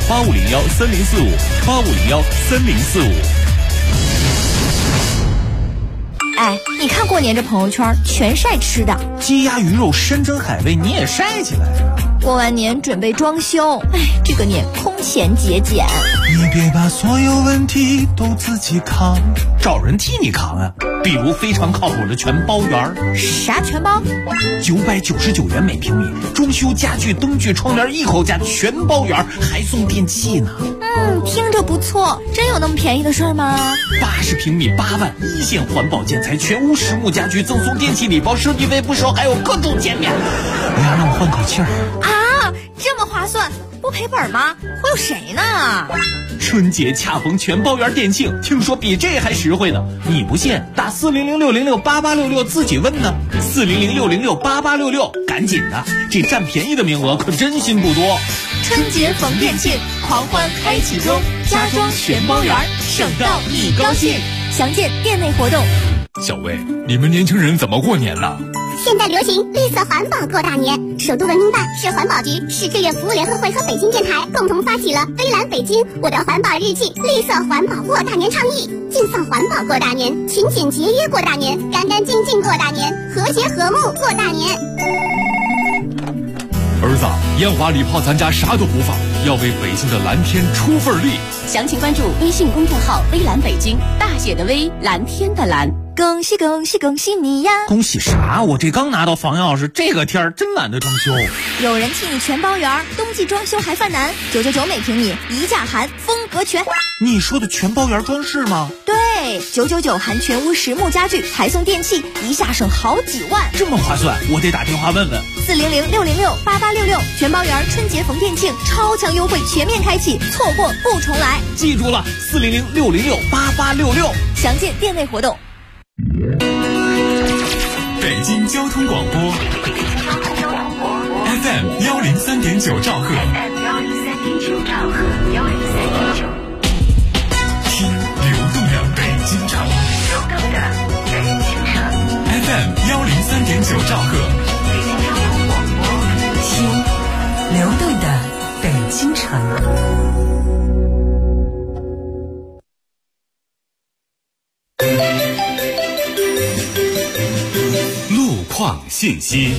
8501-3045，8501-3045。 哎，你看过年这朋友圈全晒吃的， 鸡鸭鱼肉山珍海味你也晒起来啊！ 过完年准备装修，哎，这个年空前节俭。 你别把所有问题都自己扛，找人替你扛啊！比如非常靠谱的全包园。 啥全包 ？999元每平米，装修家具、灯具、窗帘一口价全包园，还送电器呢。 听着不错，真有那么便宜的事儿吗 ？80平米8万，一线环保建材，全屋实木家具，赠送电器礼包，设计费不收，还有各种减免。不要让我换口气儿啊！这么划算，不赔本吗？忽悠谁呢？ 春节恰逢全包园店庆，听说比这还实惠呢。你不信？打400-606-8866自己问呢。400-606-8866，赶紧的，这占便宜的名额可真心不多。 春节逢店庆，狂欢开启中，家装全包园，省到你高兴。详见店内活动。 小魏，你们年轻人怎么过年呢？ 现在流行绿色环保过大年，首都文明办、市环保局、市志愿服务联合会和北京电台共同发起了“微蓝北京，我的环保日记”绿色环保过大年倡议，尽放环保过大年，勤俭节约过大年，干干净净过大年，和谐和睦过大年。 儿子，烟花礼炮咱家啥都不放，要为北京的蓝天出份力。 详情关注微信公众号微蓝北京，大写的微，蓝天的蓝。 恭喜恭喜恭喜你呀！ 恭喜啥？我这刚拿到房钥匙，这个天儿真懒得装修。 有人替你全包圆，冬季装修还犯难，999美平米，一价含，风格全。 你说的全包圆装饰吗？ 对，999含全屋实木家具，还送电器，一下省好几万， 这么划算，我得打电话问问。 400-606-8866，全包圆春节逢店庆，超强优惠全面开启，错过不重来。 记住了，400-606-8866， 详见店内活动。 北京交通广播 FM 103.9兆赫，听流动的北京城，FM 103.9兆赫， 听流动的北京城。 况信息。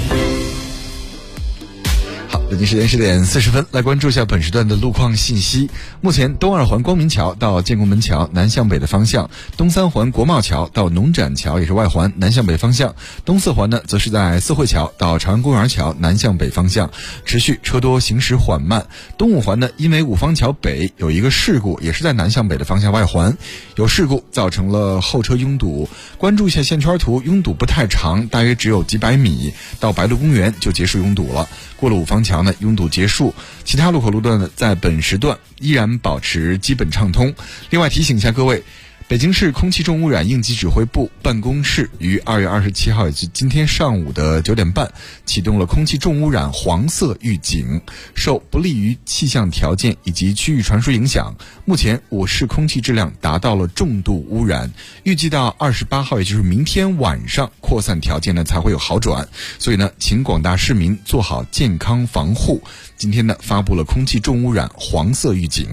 好，北京时间10点40分，来关注一下本时段的路况信息。目前东二环光明桥到建国门桥南向北的方向，东三环国贸桥到农展桥也是外环南向北方向，东四环呢则是在四惠桥到朝阳公园桥南向北方向，持续车多行驶缓慢。东五环呢，因为五方桥北有一个事故，也是在南向北的方向外环有事故，造成了后车拥堵。关注一下线圈图，拥堵不太长，大约只有几百米，到白鹿公园就结束拥堵了。过了五方桥呢，拥堵结束，其他路口路段呢，在本时段依然保持基本畅通。另外提醒一下各位，北京市空气重污染应急指挥部办公室于2月27号，也就是今天上午的9点半，启动了空气重污染黄色预警。受不利于气象条件以及区域传输影响，目前我市空气质量达到了重度污染。预计到28号，也就是明天晚上，扩散条件呢才会有好转。所以呢，请广大市民做好健康防护。今天呢，发布了空气重污染黄色预警。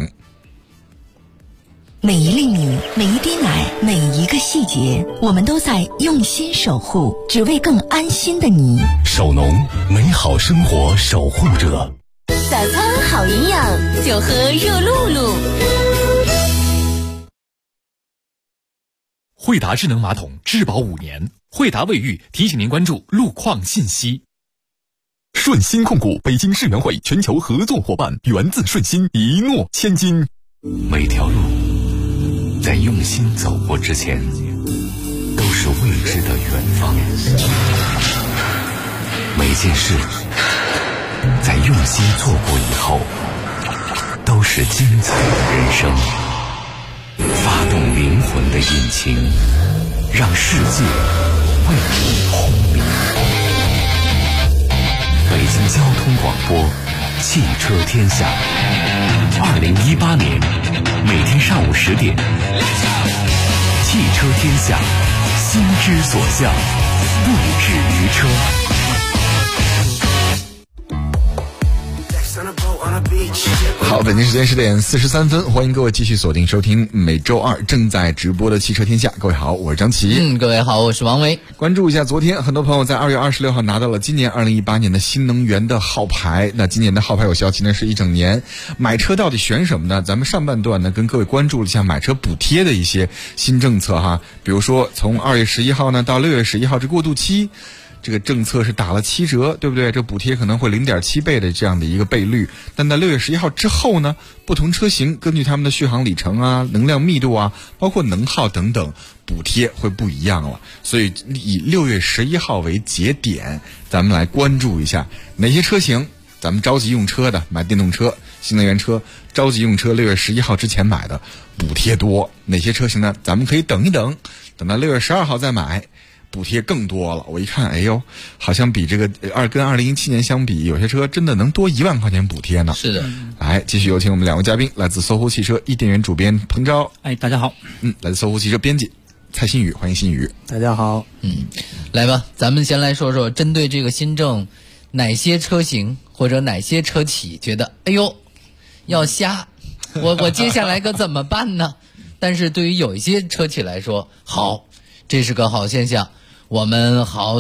每一粒米，每一滴奶，每一个细节，我们都在用心守护，只为更安心的你。 守农，美好生活守护者。 早餐好营养，就喝热露露。 惠达智能马桶质保5年，惠达卫浴提醒您关注路况信息。 顺心控股北京世园会全球合作伙伴，源自顺心，一诺千金。 每条路在用心走过之前，都是未知的远方。每件事在用心做过以后，都是精彩的人生。发动灵魂的引擎，让世界为你轰鸣。北京交通广播，汽车天下。2018年每天上午10点，汽车天下，心之所向，不止于车。 好，北京时间10点43分，欢迎各位继续锁定收听每周二正在直播的汽车天下。各位好，我是张琪。 各位好，我是王维。 关注一下，昨天很多朋友在2月26号拿到了今年2018年的新能源的号牌。那今年的号牌有效期呢是1整年。买车到底选什么呢？咱们上半段呢跟各位关注了一下买车补贴的一些新政策哈，比如说从2月11号呢到6月11号这过渡期。这个政策是打了7折，对不对？这补贴可能会0.7倍的这样的一个倍率，但在6月11号之后呢，不同车型根据他们的续航里程啊、能量密度啊，包括能耗等等，补贴会不一样了。所以以6月11号为节点，咱们来关注一下哪些车型，咱们着急用车的，买电动车、新能源车，着急用车6月11号之前买的补贴多，哪些车型呢？咱们可以等一等，等到6月12号再买。补贴更多了，我一看，哎呦，好像比这个跟2017年相比，有些车真的能多1万块钱补贴呢。 是的， 来继续有请我们2位嘉宾，来自搜狐汽车易店员主编彭钊， 大家好。 来自搜狐汽车编辑蔡新宇，欢迎新宇。 大家好。 来吧，咱们先来说说针对这个新政，哪些车型或者哪些车企觉得，哎呦，要瞎，我接下来可怎么办呢？但是对于有一些车企来说，好，这是个好现象。我们好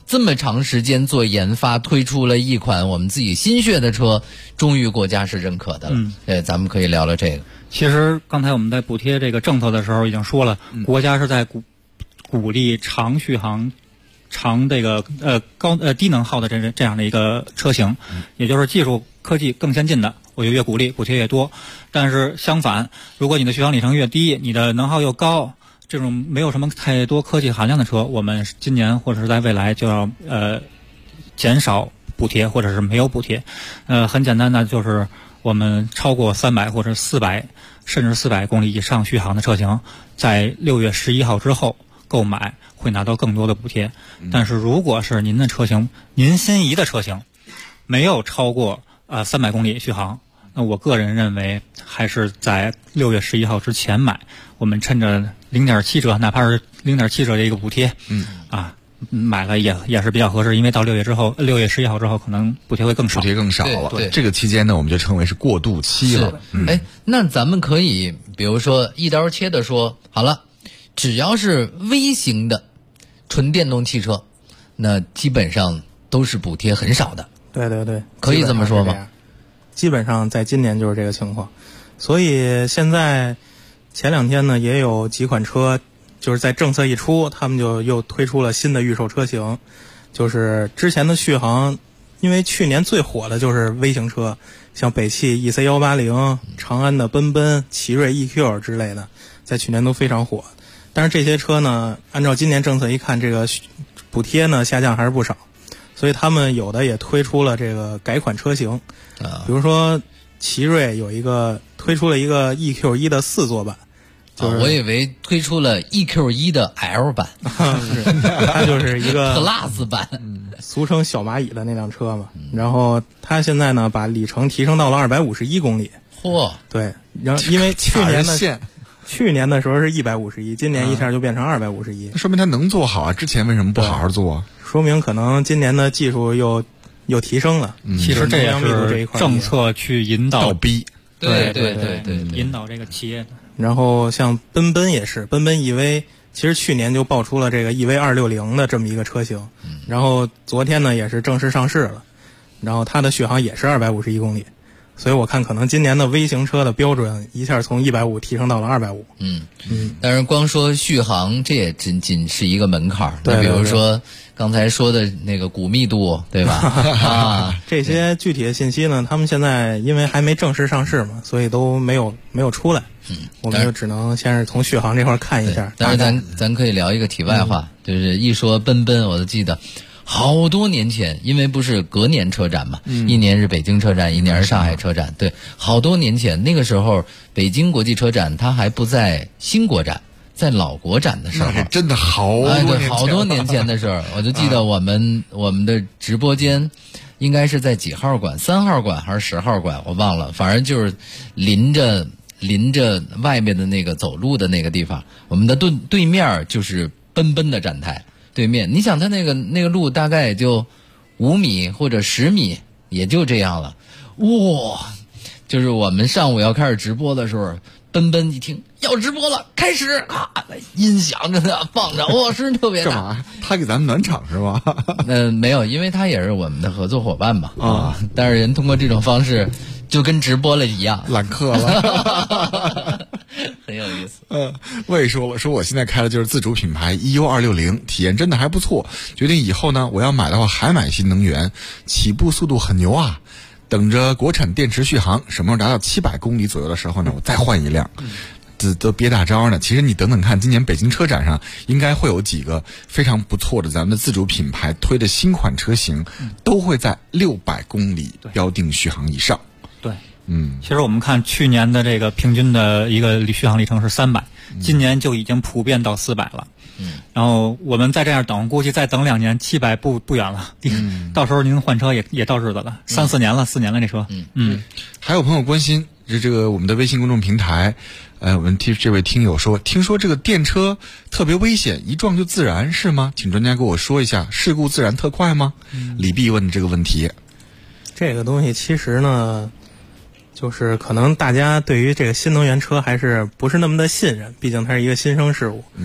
这么长时间做研发，推出了一款我们自己心血的车，终于国家是认可的了。咱们可以聊聊这个。 其实刚才我们在补贴这个政策的时候已经说了，国家是在鼓励长续航、长这个低能耗的这样的一个车型，也就是技术科技更先进的，我就越鼓励补贴越多。但是相反，如果你的续航里程越低，你的能耗又高，这种没有什么太多科技含量的车，我们今年或者是在未来就要减少补贴，或者是没有补贴。很简单的就是我们超过300或者400甚至400公里以上续航的车型，在6月11号之后购买会拿到更多的补贴。但是如果是您的车型，您心仪的车型没有超过300公里续航，那我个人认为还是在6月11号之前买，我们趁着0.7折，哪怕是0.7折的一个补贴，买了也是比较合适，因为到6月11号之后，可能补贴会更少， 补贴更少了。对，这个期间呢，我们就称为是过渡期了。 那咱们可以比如说一刀切的说，好了，只要是微型的纯电动汽车，那基本上都是补贴很少的。 对对对， 可以这么说吗？ 基本上在今年就是这个情况。所以现在前2天呢，也有几款车就是在政策一出，他们就又推出了新的预售车型。就是之前的续航，因为去年最火的就是微型车，像北汽 EC180、长安的奔奔、奇瑞 EQ 之类的，在去年都非常火。但是这些车呢，按照今年政策一看，这个补贴呢下降还是不少，所以他们有的也推出了这个改款车型。比如说奇瑞推出了一个 EQ1 的4座版。 我以为推出了 EQ1 的 L 版， 它就是一个 Plus 版， 俗称小蚂蚁的那辆车嘛。然后它现在呢，把里程提升到了251公里。 嚯！ 对，然后因为去年的时候是151，今年一下就变成251， 说明它能做好啊。之前为什么不好好做啊？ 说明可能今年的技术又提升了。 其实这也是政策去引导逼。 对， 引导这个企业的。 然后像奔奔也是，奔奔 EV 其实去年就爆出了这个 EV260 的这么一个车型，然后昨天呢也是正式上市了，然后它的续航也是251公里，所以我看可能今年的微型车的标准一下从150提升到了250。 但是光说续航这也仅是一个门槛。那比如说刚才说的那个骨密度，对吧？ 这些具体的信息呢，他们现在因为还没正式上市嘛，所以都没有出来。我们就只能先是从续航这块看一下。 但是咱可以聊一个题外话，就是一说奔奔，我都记得好多年前，因为不是隔年车展嘛，一年是北京车展，一年是上海车展。对，好多年前那个时候，北京国际车展它还不在新国展，在老国展的时候， 那是真的好多年前的事儿。我就记得我们的直播间应该是在几号馆，3号馆还是10号馆，我忘了，反正就是临着外面的那个走路的那个地方，我们的对面就是奔奔的展台对面。你想它那个路大概也就5米或者10米，也就这样了。哇！就是我们上午要开始直播的时候，奔奔一听要直播了，开始音响跟他放着，哇，声特别大。 干嘛？他给咱们暖场是吧？ 没有，因为他也是我们的合作伙伴嘛。但是人通过这种方式。就跟直播了一样， 揽客了， 很有意思。 我也说了，我现在开的就是自主品牌 EU260，体验真的还不错。决定以后呢，我要买的话还买新能源，起步速度很牛啊。等着国产电池续航什么时候达到700公里左右的时候呢，我再换一辆。都别大招呢。其实你等等看，今年北京车展上应该会有几个非常不错的咱们的自主品牌推的新款车型，都会在600公里标定续航以上。 对，其实我们看去年的这个平均的一个续航里程是300，今年就已经普遍到400了。然后我们再这样等，估计再等2年，700不远了。到时候您换车也到日子了，3-4年了，4年了这车。 还有朋友关心这个我们的微信公众平台，我们这位听友说，听说这个电车特别危险，一撞就自燃，是吗？请专家给我说一下，事故自燃特快吗？李碧问这个问题。 这个东西其实呢，就是可能大家对于这个新能源车还是不是那么的信任，毕竟它是一个新生事物。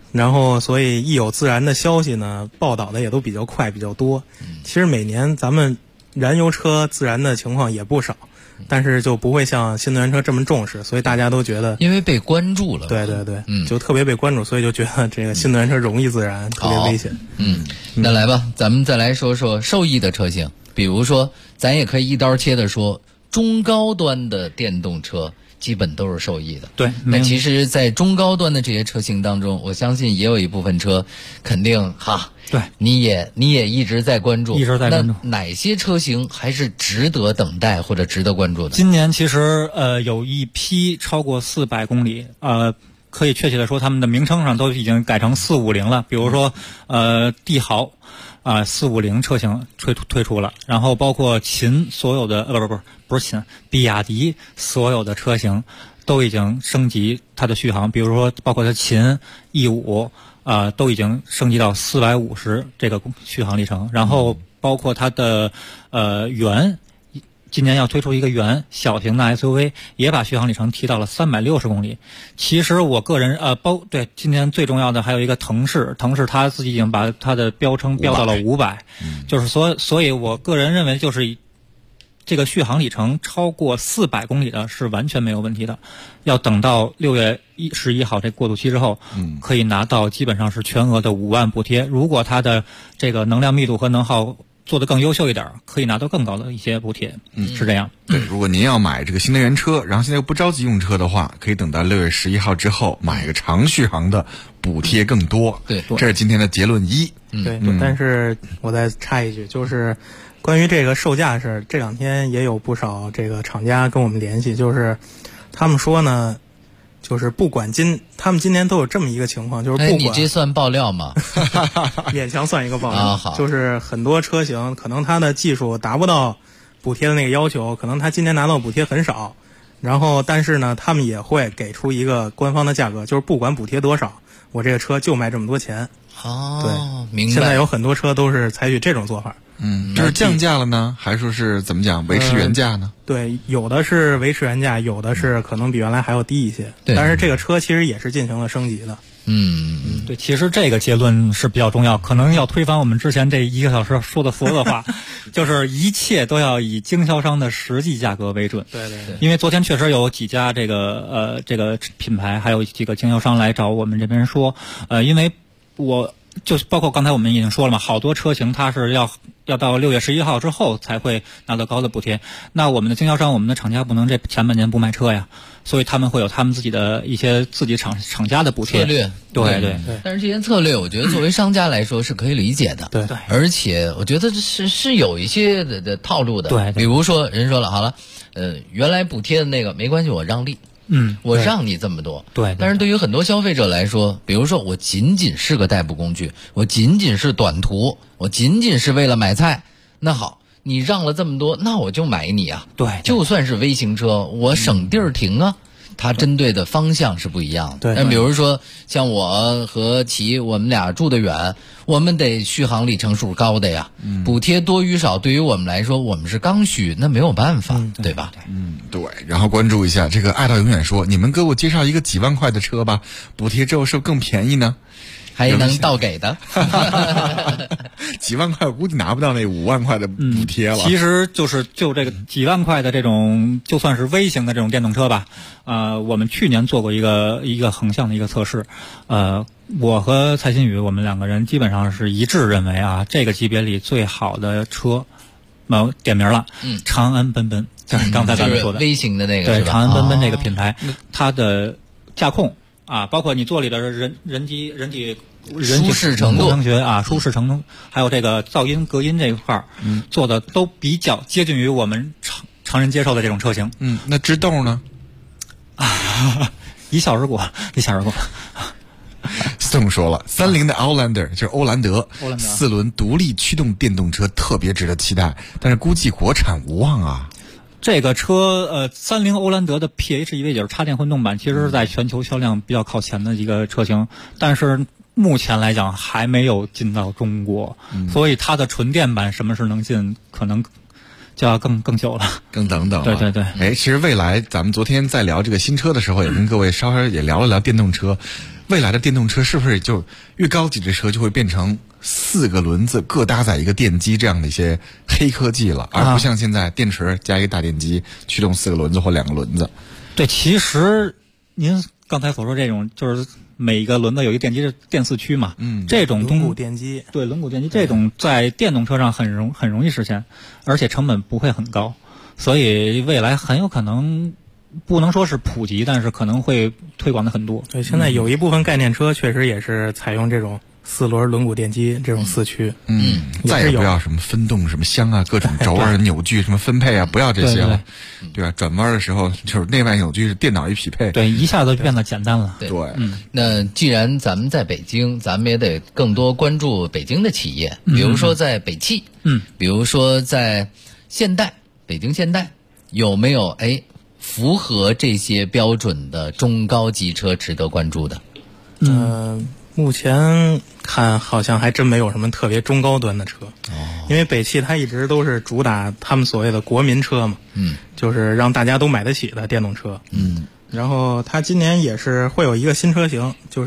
然后所以一有自燃的消息呢，报道的也都比较快比较多。其实每年咱们燃油车自燃的情况也不少，但是就不会像新能源车这么重视，所以大家都觉得因为被关注了， 对对对，就特别被关注，所以就觉得这个新能源车容易自燃，特别危险。 那来吧，咱们再来说说受益的车型，比如说咱也可以一刀切的说，中高端的电动车基本都是受益的。 对， 那其实在中高端的这些车型当中，我相信也有一部分车肯定对， 你也一直在关注， 一直在关注。 那哪些车型还是值得等待或者值得关注的？ 今年其实有一批超过400公里，可以确切的说，他们的名称上都已经改成450了。比如说帝豪450车型推出了，然后包括秦所有的不是秦，比亚迪所有的车型都已经升级它的续航，比如说包括它秦 E5 都已经升级到450这个续航里程，然后包括它的元。今年要推出一个元小型的 SUV， 也把续航里程提到了360公里。其实我个人对，今年最重要的还有一个腾势它自己已经把它的标称标到了500，就是所以我个人认为就是这个续航里程超过400公里的是完全没有问题的。要等到6月11号这过渡期之后，可以拿到基本上是全额的5万补贴。如果它的这个能量密度和能耗做得更优秀一点，可以拿到更高的一些补贴，是这样。 对，如果您要买这个新能源车，然后现在又不着急用车的话，可以等到6月11号之后买个长续航的，补贴更多。 对， 这是今天的结论1。 对，但是我再插一句，就是关于这个售价是这两天也有不少这个厂家跟我们联系，就是他们说呢，就是不管他们今年都有这么一个情况，就是不管你这算爆料吗？ 勉强算一个爆料。 好， 就是很多车型可能它的技术达不到补贴的那个要求，可能它今年拿到补贴很少，然后但是呢，他们也会给出一个官方的价格，就是不管补贴多少，我这个车就卖这么多钱。 对，明白。 现在有很多车都是采取这种做法。 这是降价了呢，还说是怎么讲维持原价呢？ 对，有的是维持原价，有的是可能比原来还要低一些。但是这个车其实也是进行了升级的。 对，其实这个结论是比较重要，可能要推翻我们之前这1个小时说的所有的话，就是一切都要以经销商的实际价格为准。 对对对。 因为昨天确实有几家这个品牌，还有几个经销商来找我们这边说，因为就是包括刚才我们已经说了嘛，好多车型它是要到6月11号之后才会拿到高的补贴。那我们的经销商、我们的厂家不能这前半年不卖车呀，所以他们会有他们自己的一些自己厂家的补贴策略。 对。 但是这些策略，我觉得作为商家来说是可以理解的。 对。 而且我觉得是有一些的套路的。 对。 比如说人说了，好了，原来补贴的那个没关系，我让利。我让你这么多， 对。 但是对于很多消费者来说，比如说我仅仅是个代步工具，我仅仅是短途，我仅仅是为了买菜，那好，你让了这么多，那我就买你啊。 对， 就算是微型车，我省地儿停啊。它针对的方向是不一样的。 对。 那比如说像我和齐，我们俩住得远，我们得续航里程数高的呀。补贴多与少对于我们来说，我们是刚需，那没有办法，对吧？ 对。然后关注一下这个爱到永远说，你们给我介绍一个几万块的车吧，补贴之后是不是更便宜呢？ 还能倒给的。 几万块我估计拿不到那5万块的补贴了。 其实就这个几万块的这种，就算是微型的这种电动车吧，我们去年做过一个横向的一个测试，我和蔡新宇我们2个人基本上是一致认为啊，这个级别里最好的车，点名了，长安奔奔，就是刚才咱们说的微型的那个， 对，长安奔奔这个品牌，它的驾控包括你座里的人体舒适程度舒适程度，还有这个噪音隔音这一块做的都比较接近于我们常人接受的这种车型。 那制动呢？ 一笑而过。 这么说了，30的 Outlander 就是欧蓝德4轮独立驱动电动车特别值得期待，但是估计国产无望啊。 这个车30欧蓝德的 PHEV 就是插电混动版，其实是在全球销量比较靠前的一个车型，但是目前来讲还没有进到中国，所以它的纯电版什么时候能进，可能就要更久了， 更等等了。对。 其实未来咱们昨天在聊这个新车的时候，也跟各位稍微也聊了聊电动车。 未来的电动车是不是就越高级的车就会变成4个轮子各搭载一个电机这样的一些黑科技了，而不像现在电池加一个大电机驱动4个轮子或2个轮子？ 对，其实您刚才所说这种就是每个轮子有一个电机的电四驱嘛，这种轮毂电机， 对，轮毂电机这种在电动车上很容易实现，而且成本不会很高，所以未来很有可能不能说是普及，但是可能会推广的很多。 对，现在有一部分概念车确实也是采用这种4轮轮毂电机这种四驱， 再也不要什么分动什么箱啊，各种轴啊扭矩什么分配啊，不要这些了，对吧？转弯的时候就是内外扭矩是电脑一匹配， 对，一下子就变得简单了。 对， 那既然咱们在北京，咱们也得更多关注北京的企业，比如说在北汽，比如说在现代，北京现代有没有符合这些标准的中高级车值得关注的？ 目前看好像还真没有什么特别中高端的车，因为北汽它一直都是主打他们所谓的国民车嘛，就是让大家都买得起的电动车，然后它今年也是会有一个新车型，就是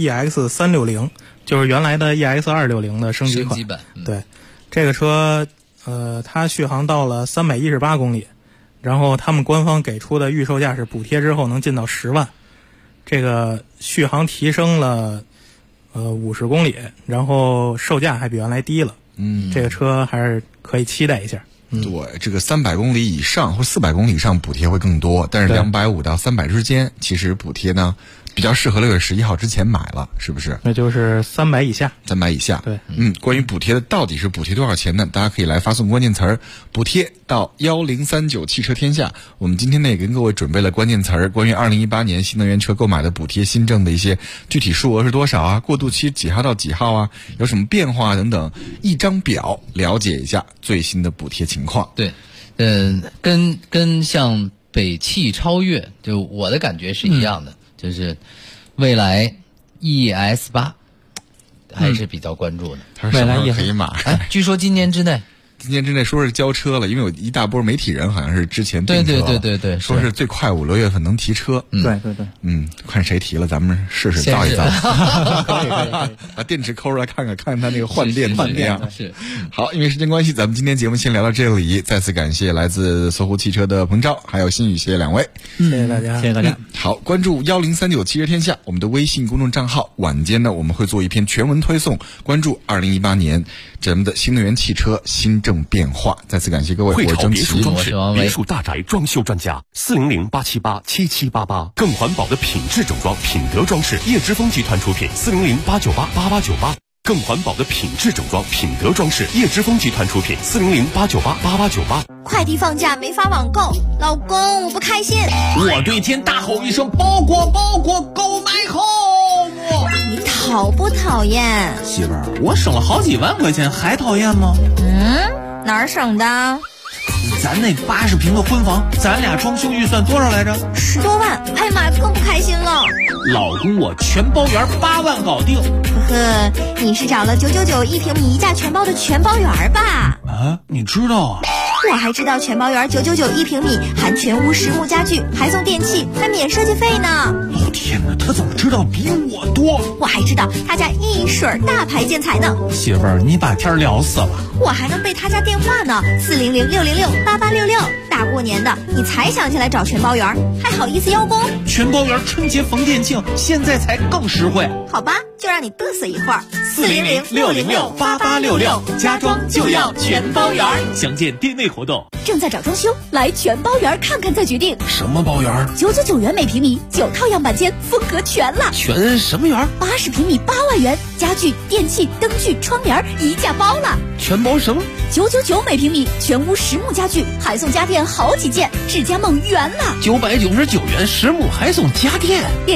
EX360，就是原来的 EX260 的升级版，对，这个车它续航到了318公里，然后他们官方给出的预售价是补贴之后能进到10万，这个续航提升了50公里，然后售价还比原来低了，这个车还是可以期待一下。 对，这个300公里以上或400公里以上补贴会更多，但是250到300之间，其实补贴呢比较适合6月11号之前买了，是不是？ 那就是300以下。 300以下。 对， 关于补贴的到底是补贴多少钱呢？大家可以来发送关键词儿“补贴”到1039汽车天下。我们今天呢也跟各位准备了关键词儿，关于2018年新能源车购买的补贴新政的一些具体数额是多少啊？过渡期几号到几号啊？有什么变化等等，一张表了解一下最新的补贴情况。 对，跟像北汽超越，就我的感觉是一样的。就是未来 ES8 还是比较关注的。 未来黑马， 据说今年之内说是交车了，因为有一大波媒体人好像是之前订车了， 对， 说是最快5、6月份能提车。 对， 看谁提了，咱们试试造一造， 可以， 把电池抠出来看看他那个换电怎么样。 是好，因为时间关系，咱们今天节目先聊到这里。再次感谢来自搜狐汽车的彭钊还有新宇，谢谢2位， 谢谢大家， 谢谢大家。 好，关注1039汽车天下我们的微信公众账号，晚间呢我们会做一篇全文推送，关注2018年咱们的新能源汽车新政变化。再次感谢各位， 汇潮别墅装饰我是别墅大宅装修专家，400-878-7788，更环保的品质整装，品德装饰，叶之峰集团出品，400-898-8898，更环保的品质整装，品德装饰，叶之峰集团出品，400-898-8898。 快递放假没法网购，老公我不开心。 我对天大吼一声：包裹购买后！ 你讨不讨厌？ 媳妇儿，我省了好几万块钱，还讨厌吗？ 哪儿省的？ 咱那80平的婚房，咱俩装修预算多少来着 ？10多万。哎呀妈，更不开心了。 老公，我全包圆8万搞定。 呵呵，你是找了999一平米1价全包的全包圆吧？ 啊，你知道啊？ 我还知道全包圆999一平米，含全屋实木家具，还送电器，还免设计费呢。 老天哪，他怎么知道比我多？ 我还知道他家一水大牌建材呢。 媳妇儿，你把天聊死了。 我还能背他家电话呢，400-606-8866。大过年的，你才想起来找全包圆，还好意思邀功？ 全包圆春节逢店庆，现在才更实惠。 好吧，就让你嘚瑟一会儿。 400-606-8866，家装就要全包圆。详见店内活动。 正在找装修，来全包圆看看再决定。 什么包圆 ？999元每平米，9套样板间，风格全了。 全什么圆 ？80平米8万元，家具、电器、灯具、窗帘一价包了。 全包什么 ？999每平米，全屋实木家具，还送家电好几件，智家梦圆了。 999元实木还送家电。